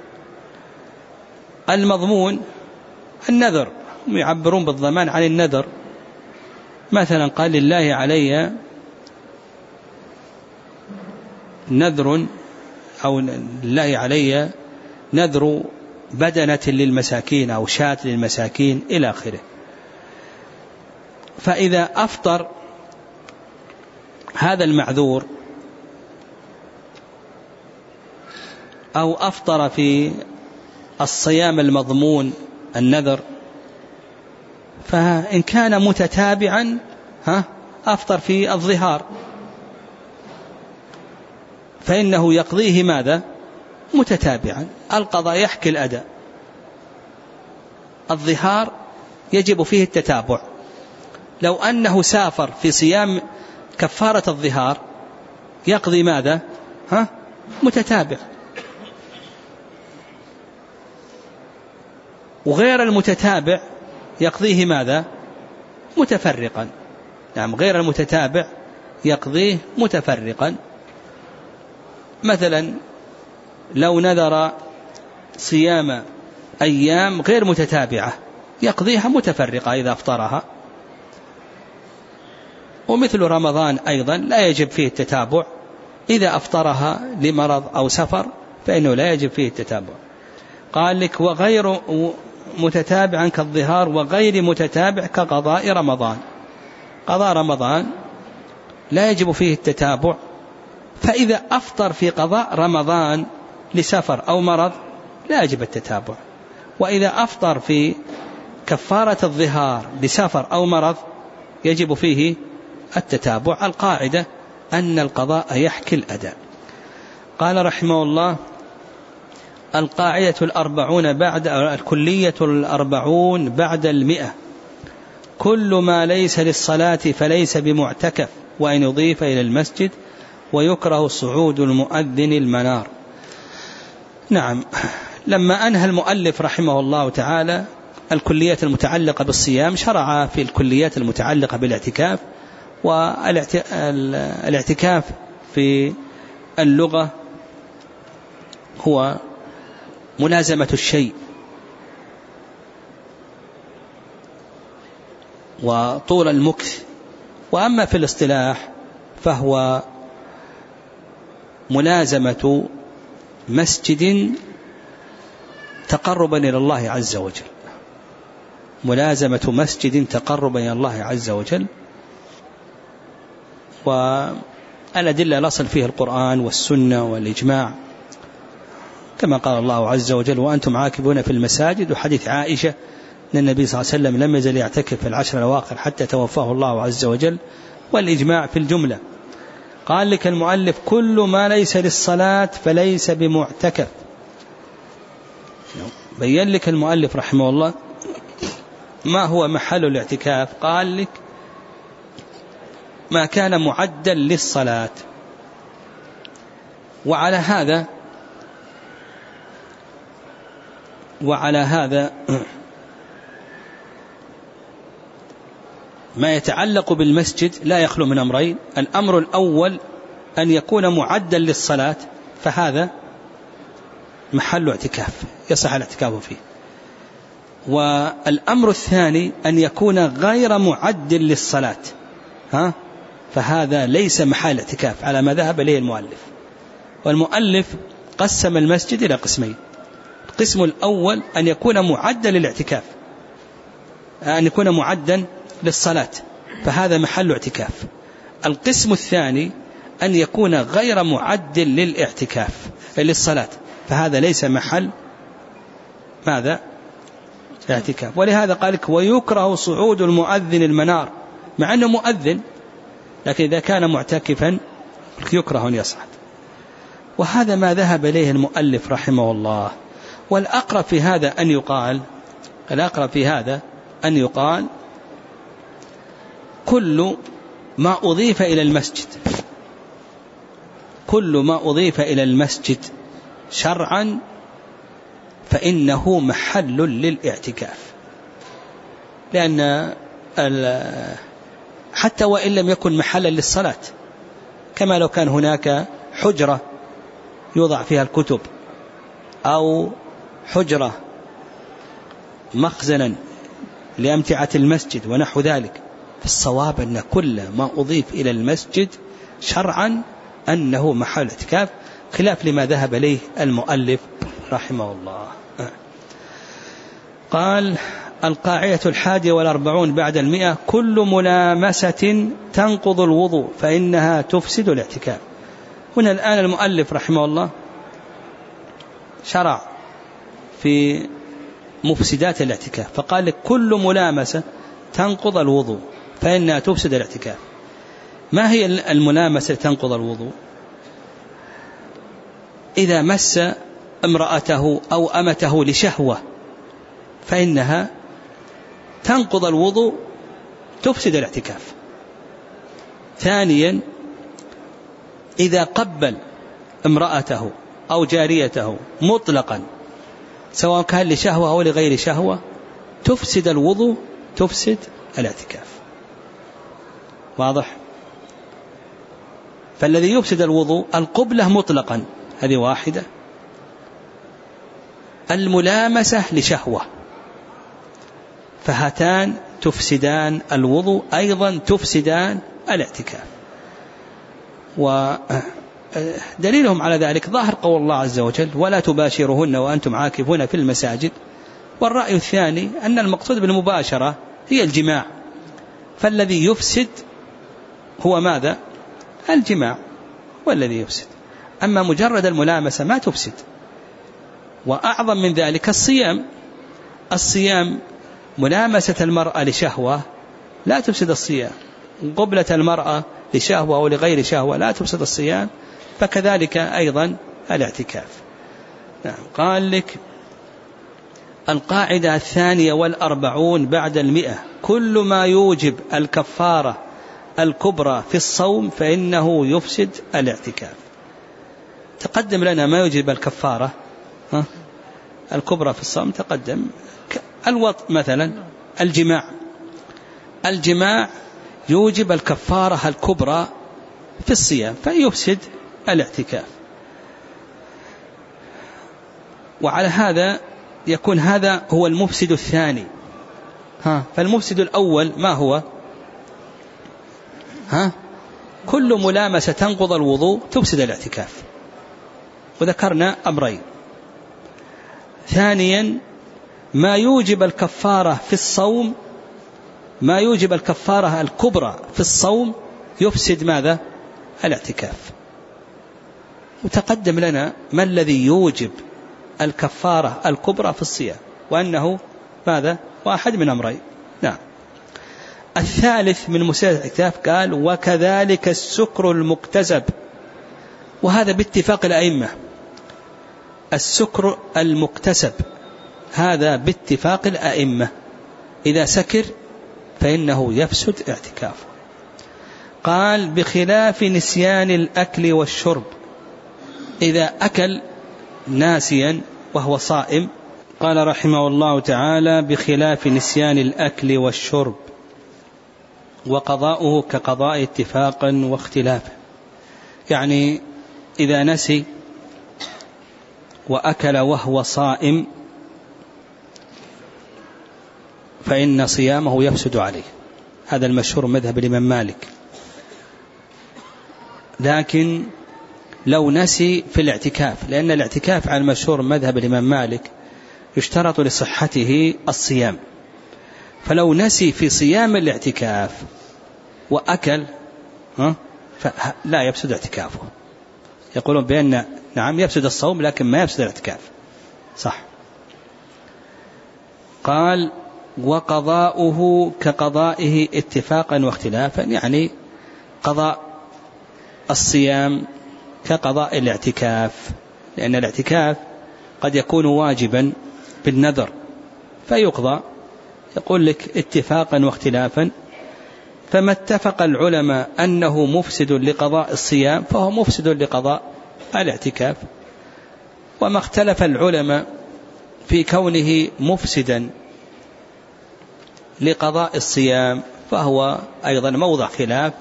المضمون النذر، يعبرون بالضمان عن النذر. مثلا قال: لله علي نذر، أو لله علي نذر بدنة للمساكين أو شاة للمساكين إلى آخره. فإذا أفطر هذا المعذور أو أفطر في الصيام المضمون النذر، فإن كان متتابعا ها أفطر في الظهار، فإنه يقضيه ماذا؟ متتابعا. القضاء يحكي الأداء. الظهار يجب فيه التتابع. لو أنه سافر في صيام كفارة الظهار يقضي ماذا؟ ها؟ متتابع. وغير المتتابع يقضيه ماذا؟ متفرقا. نعم، غير المتتابع يقضيه متفرقا. مثلا لو نذر صيام أيام غير متتابعة يقضيها متفرقة إذا أفطرها. ومثل رمضان أيضا لا يجب فيه التتابع، إذا أفطرها لمرض أو سفر فإنه لا يجب فيه التتابع. قال لك: وغير متتابعا كالظهار، وغير متتابع كقضاء رمضان. قضاء رمضان لا يجب فيه التتابع، فإذا أفطر في قضاء رمضان لسفر أو مرض لا يجب التتابع. وإذا أفطر في كفارة الظهار لسفر أو مرض يجب فيه التتابع. القاعدة أن القضاء يحكي الأداء. قال رحمه الله: القاعدة الأربعون بعد الكلية الأربعون بعد المئة: كل ما ليس للصلاة فليس بمعتكف وإن يضيف إلى المسجد، ويكره صعود المؤذن المنار. نعم، لما أنهى المؤلف رحمه الله تعالى الكليات المتعلقة بالصيام شرع في الكليات المتعلقة بالاعتكاف. والاعتكاف في اللغة هو ملازمة الشيء وطول المكث، وأما في الاصطلاح فهو ملازمة مسجد تقربا إلى الله عز وجل، ملازمة مسجد تقربا إلى الله عز وجل. والأدلة الأصل فيه القرآن والسنة والإجماع، كما قال الله عز وجل: وأنتم عاكفون في المساجد. وحديث عائشة أن النبي صلى الله عليه وسلم لم يزل يعتكف في العشر الأواخر حتى توفاه الله عز وجل. والإجماع في الجملة. قال لك المؤلف: كل ما ليس للصلاة فليس بمعتكف. بين لك المؤلف رحمه الله ما هو محل الاعتكاف. قال لك: ما كان معدا للصلاة. وعلى هذا وعلى هذا ما يتعلق بالمسجد لا يخلو من أمرين: الأمر الأول أن يكون معدا للصلاة، فهذا محل اعتكاف يصح الاعتكاف فيه. والأمر الثاني أن يكون غير معد للصلاة، ها فهذا ليس محل اعتكاف على ما ذهب إليه المؤلف. والمؤلف قسم المسجد إلى قسمين: القسم الأول أن يكون معدا للاعتكاف، أن يكون معدا للصلاة، فهذا محل اعتكاف. القسم الثاني أن يكون غير معد للاعتكاف للصلاة، فهذا ليس محل ماذا؟ الاعتكاف. ولهذا قال لك: ويكره صعود المؤذن المنار، مع أنه مؤذن، لكن إذا كان معتكفا يكره أن يصعد. وهذا ما ذهب إليه المؤلف رحمه الله. والأقرب في هذا أن يقال الأقرب في هذا أن يقال كل ما أضيف إلى المسجد كل ما أضيف إلى المسجد شرعا فإنه محل للاعتكاف، لأن حتى وإن لم يكن محلا للصلاة، كما لو كان هناك حجرة يوضع فيها الكتب أو حجرة مخزنا لأمتعة المسجد ونحو ذلك، فالصواب أن كل ما أضيف إلى المسجد شرعا أنه محل اعتكاف، خلاف لما ذهب إليه المؤلف رحمه الله. قال: القاعدة الحادية والأربعون بعد المئة: كل ملامسة تنقض الوضوء فإنها تفسد الاعتكاف. هنا الآن المؤلف رحمه الله شرع في مفسدات الاعتكاف، فقال لك: كل ملامسة تنقض الوضوء فإنها تفسد الاعتكاف. ما هي الملامسة تنقض الوضوء؟ إذا مس امرأته أو أمته لشهوة فإنها تنقض الوضوء، تفسد الاعتكاف. ثانيا، إذا قبل امرأته أو جاريته مطلقا سواء كان لشهوة أو لغير شهوة، تفسد الوضوء، تفسد الاعتكاف. واضح؟ فالذي يفسد الوضوء القبلة مطلقا، هذه واحدة. الملامسة لشهوة، فهاتان تفسدان الوضوء، أيضا تفسدان الاعتكاف. ودليلهم على ذلك ظاهر قول الله عز وجل: ولا تباشرهن وأنتم عاكفون في المساجد. والرأي الثاني أن المقصود بالمباشرة هي الجماع، فالذي يفسد هو ماذا؟ الجماع والذي يفسد، أما مجرد الملامسة ما تفسد. وأعظم من ذلك الصيام الصيام ملامسة المرأة لشهوة لا تفسد الصيام، قبلة المرأة لشهوة أو لغير شهوة لا تفسد الصيام، فكذلك أيضا الاعتكاف. نعم. قال لك القاعدة الثانية والأربعون بعد المئة: كل ما يوجب الكفارة الكبرى في الصوم فإنه يفسد الاعتكاف. تقدم لنا ما يوجب الكفارة ها الكبرى في الصوم، تقدم الوط مثلا، الجماع الجماع يوجب الكفارة الكبرى في الصيام فيفسد الاعتكاف. وعلى هذا يكون هذا هو المفسد الثاني. ها فالمفسد الأول ما هو؟ ها كل ملامسة تنقض الوضوء تفسد الاعتكاف، وذكرنا أمرين. ثانيا ما يوجب الكفارة في الصوم، ما يوجب الكفارة الكبرى في الصوم يفسد ماذا؟ الاعتكاف. وتقدم لنا ما الذي يوجب الكفارة الكبرى في الصيام، وأنه ماذا؟ واحد من أمرين. نعم. الثالث من مسائل الاعتكاف قال: وكذلك السكر المكتسب. وهذا باتفاق الأئمة، السكر المكتسب هذا باتفاق الأئمة إذا سكر فإنه يفسد اعتكافه. قال: بخلاف نسيان الأكل والشرب، إذا أكل ناسيا وهو صائم. قال رحمه الله تعالى: بخلاف نسيان الأكل والشرب وقضاؤه كقضاء اتفاقا واختلافا. يعني إذا نسي وأكل وهو صائم فإن صيامه يفسد عليه، هذا المشهور مذهب الإمام مالك. لكن لو نسي في الاعتكاف، لأن الاعتكاف على المشهور مذهب الإمام مالك يشترط لصحته الصيام، فلو نسي في صيام الاعتكاف وأكل لا يفسد اعتكافه. يقولون بأن نعم يفسد الصوم لكن ما يفسد الاعتكاف. صح. قال: وقضاؤه كقضائه اتفاقا واختلافا، يعني قضاء الصيام كقضاء الاعتكاف، لأن الاعتكاف قد يكون واجبا بالنذر فيقضى. يقول لك اتفاقا واختلافا، فما اتفق العلماء أنه مفسد لقضاء الصيام فهو مفسد لقضاء الاعتكاف، وما اختلف العلماء في كونه مفسدا لقضاء الصيام فهو أيضا موضع خلاف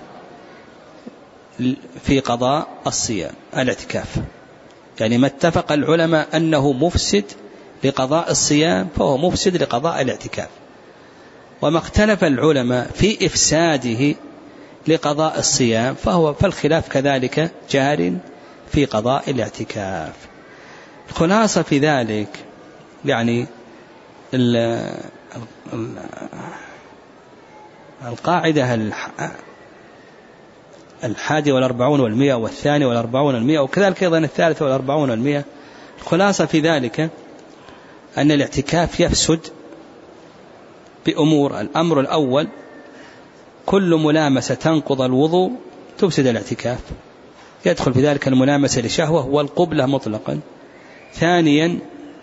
في قضاء الصيام الاعتكاف. يعني ما اتفق العلماء أنه مفسد لقضاء الصيام فهو مفسد لقضاء الاعتكاف، وما اختلف العلماء في إفساده لقضاء الصيام فهو فالخلاف كذلك جار في قضاء الاعتكاف. الخلاصة في ذلك يعني القاعدة الحادي والأربعون والمئة والثاني والأربعون والمئة وكذلك أيضا الثالث والأربعون والمئة. الخلاصة في ذلك أن الاعتكاف يفسد بأمور. الأمر الأول: كل ملامسة تنقض الوضوء تفسد الاعتكاف، يدخل في ذلك الملامسة لشهوة والقبلة مطلقا. ثانيا: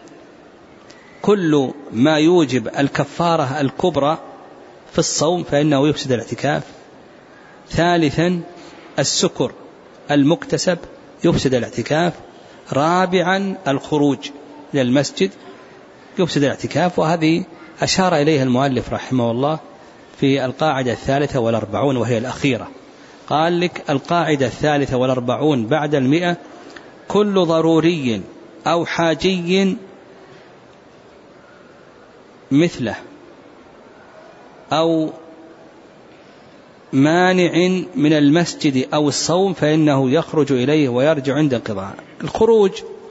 كل ما يوجب الكفارة الكبرى في الصوم فإنه يفسد الاعتكاف. ثالثا: السكر المكتسب يفسد الاعتكاف. رابعا: الخروج إلى المسجد يفسد الاعتكاف، وهذه أشار إليها المؤلف رحمه الله في القاعدة الثالثة والأربعون وهي الأخيرة. قال لك: القاعدة الثالثة والأربعون بعد المئة: كل ضروري أو حاجي مثله أو مانع من المسجد أو الصوم فإنه يخرج إليه ويرجع عند انقضاء. الخروج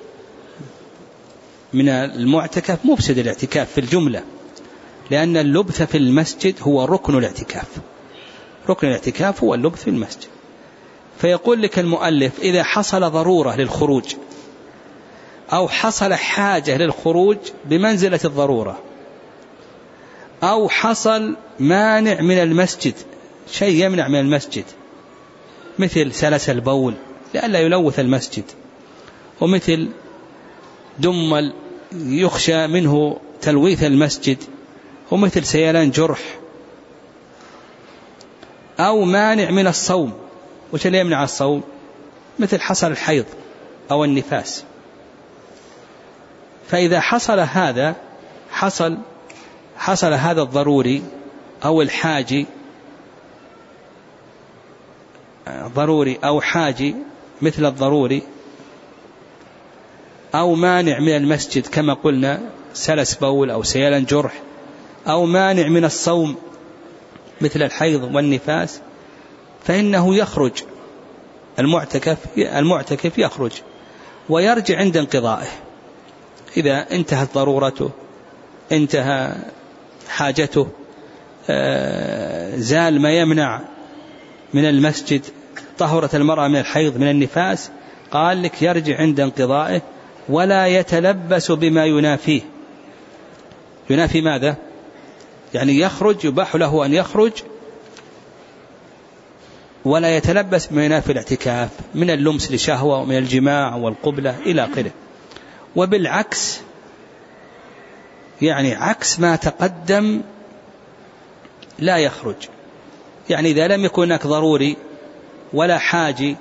من المعتكف مفسد الاعتكاف في الجملة، لأن اللبث في المسجد هو ركن الاعتكاف، ركن الاعتكاف هو اللبث في المسجد. فيقول لك المؤلف: إذا حصل ضرورة للخروج أو حصل حاجة للخروج بمنزلة الضرورة، أو حصل مانع من المسجد، شيء يمنع من المسجد مثل سلس البول لئلا يلوث المسجد، ومثل دمل يخشى منه تلويث المسجد، ومثل سيلان جرح، أو مانع من الصوم. وش اللي يمنع الصوم؟ مثل حصل الحيض أو النفاس. فإذا حصل هذا حصل حصل هذا الضروري أو الحاجي، ضروري أو حاجي مثل الضروري، أو مانع من المسجد كما قلنا سلس بول أو سيلان جرح، أو مانع من الصوم مثل الحيض والنفاس، فإنه يخرج المعتكف المعتكف يخرج ويرجع عند انقضائه. إذا انتهت ضرورته، انتهى حاجته، زال ما يمنع من المسجد، طهرت المرأة من الحيض من النفاس، قال لك يرجع عند انقضائه ولا يتلبس بما ينافيه. ينافي ماذا؟ يعني يخرج، يباح له أن يخرج ولا يتلبس بما ينافي الاعتكاف من اللمس لشهوة ومن الجماع والقبلة إلى آخره. وبالعكس، يعني عكس ما تقدم، لا يخرج. يعني إذا لم يكن هناك ضروري ولا حاجي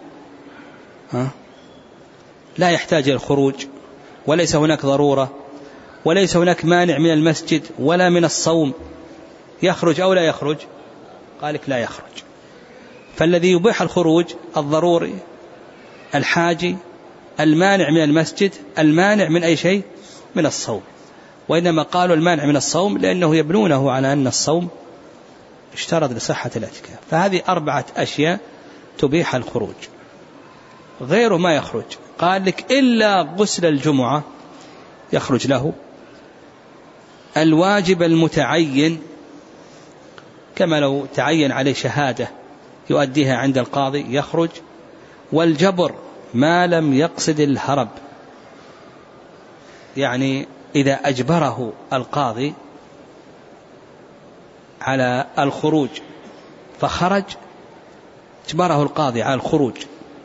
لا يحتاج إلى الخروج، وليس هناك ضرورة، وليس هناك مانع من المسجد ولا من الصوم، يخرج أو لا يخرج؟ قالك لا يخرج. فالذي يبيح الخروج الضروري، الحاجي، المانع من المسجد، المانع من أي شيء من الصوم. وإنما قالوا المانع من الصوم لأنه يبنونه على أن الصوم اشترط لصحة الاعتكاف. فهذه أربعة أشياء تبيح الخروج، غيره ما يخرج. قال لك إلا غسل الجمعة يخرج له، الواجب المتعين كما لو تعين عليه شهادة يؤديها عند القاضي يخرج، والجبر ما لم يقصد الهرب، يعني إذا أجبره القاضي على الخروج فخرج، اجبره القاضي على الخروج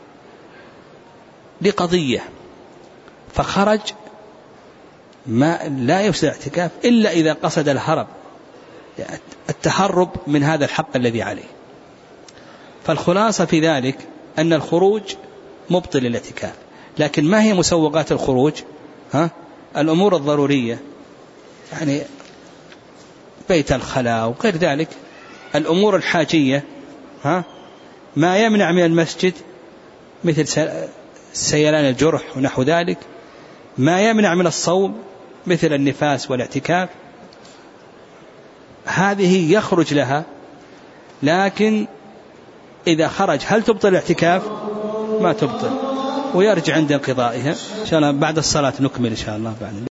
لقضية فخرج، ما لا يفسد الاعتكاف إلا إذا قصد الهرب، التهرب من هذا الحق الذي عليه. فالخلاصة في ذلك أن الخروج مبطل الاعتكاف. لكن ما هي مسوغات الخروج؟ ها؟ الأمور الضرورية، يعني بيت الخلاء وغير ذلك. الأمور الحاجية، ها؟ ما يمنع من المسجد مثل سيلان الجرح ونحو ذلك. ما يمنع من الصوم مثل النفاس والاعتكاف، هذه يخرج لها. لكن إذا خرج هل تبطل الاعتكاف؟ ما تبطل، ويرجع عند انقضائها. إن شاء الله بعد الصلاة نكمل إن شاء الله بعد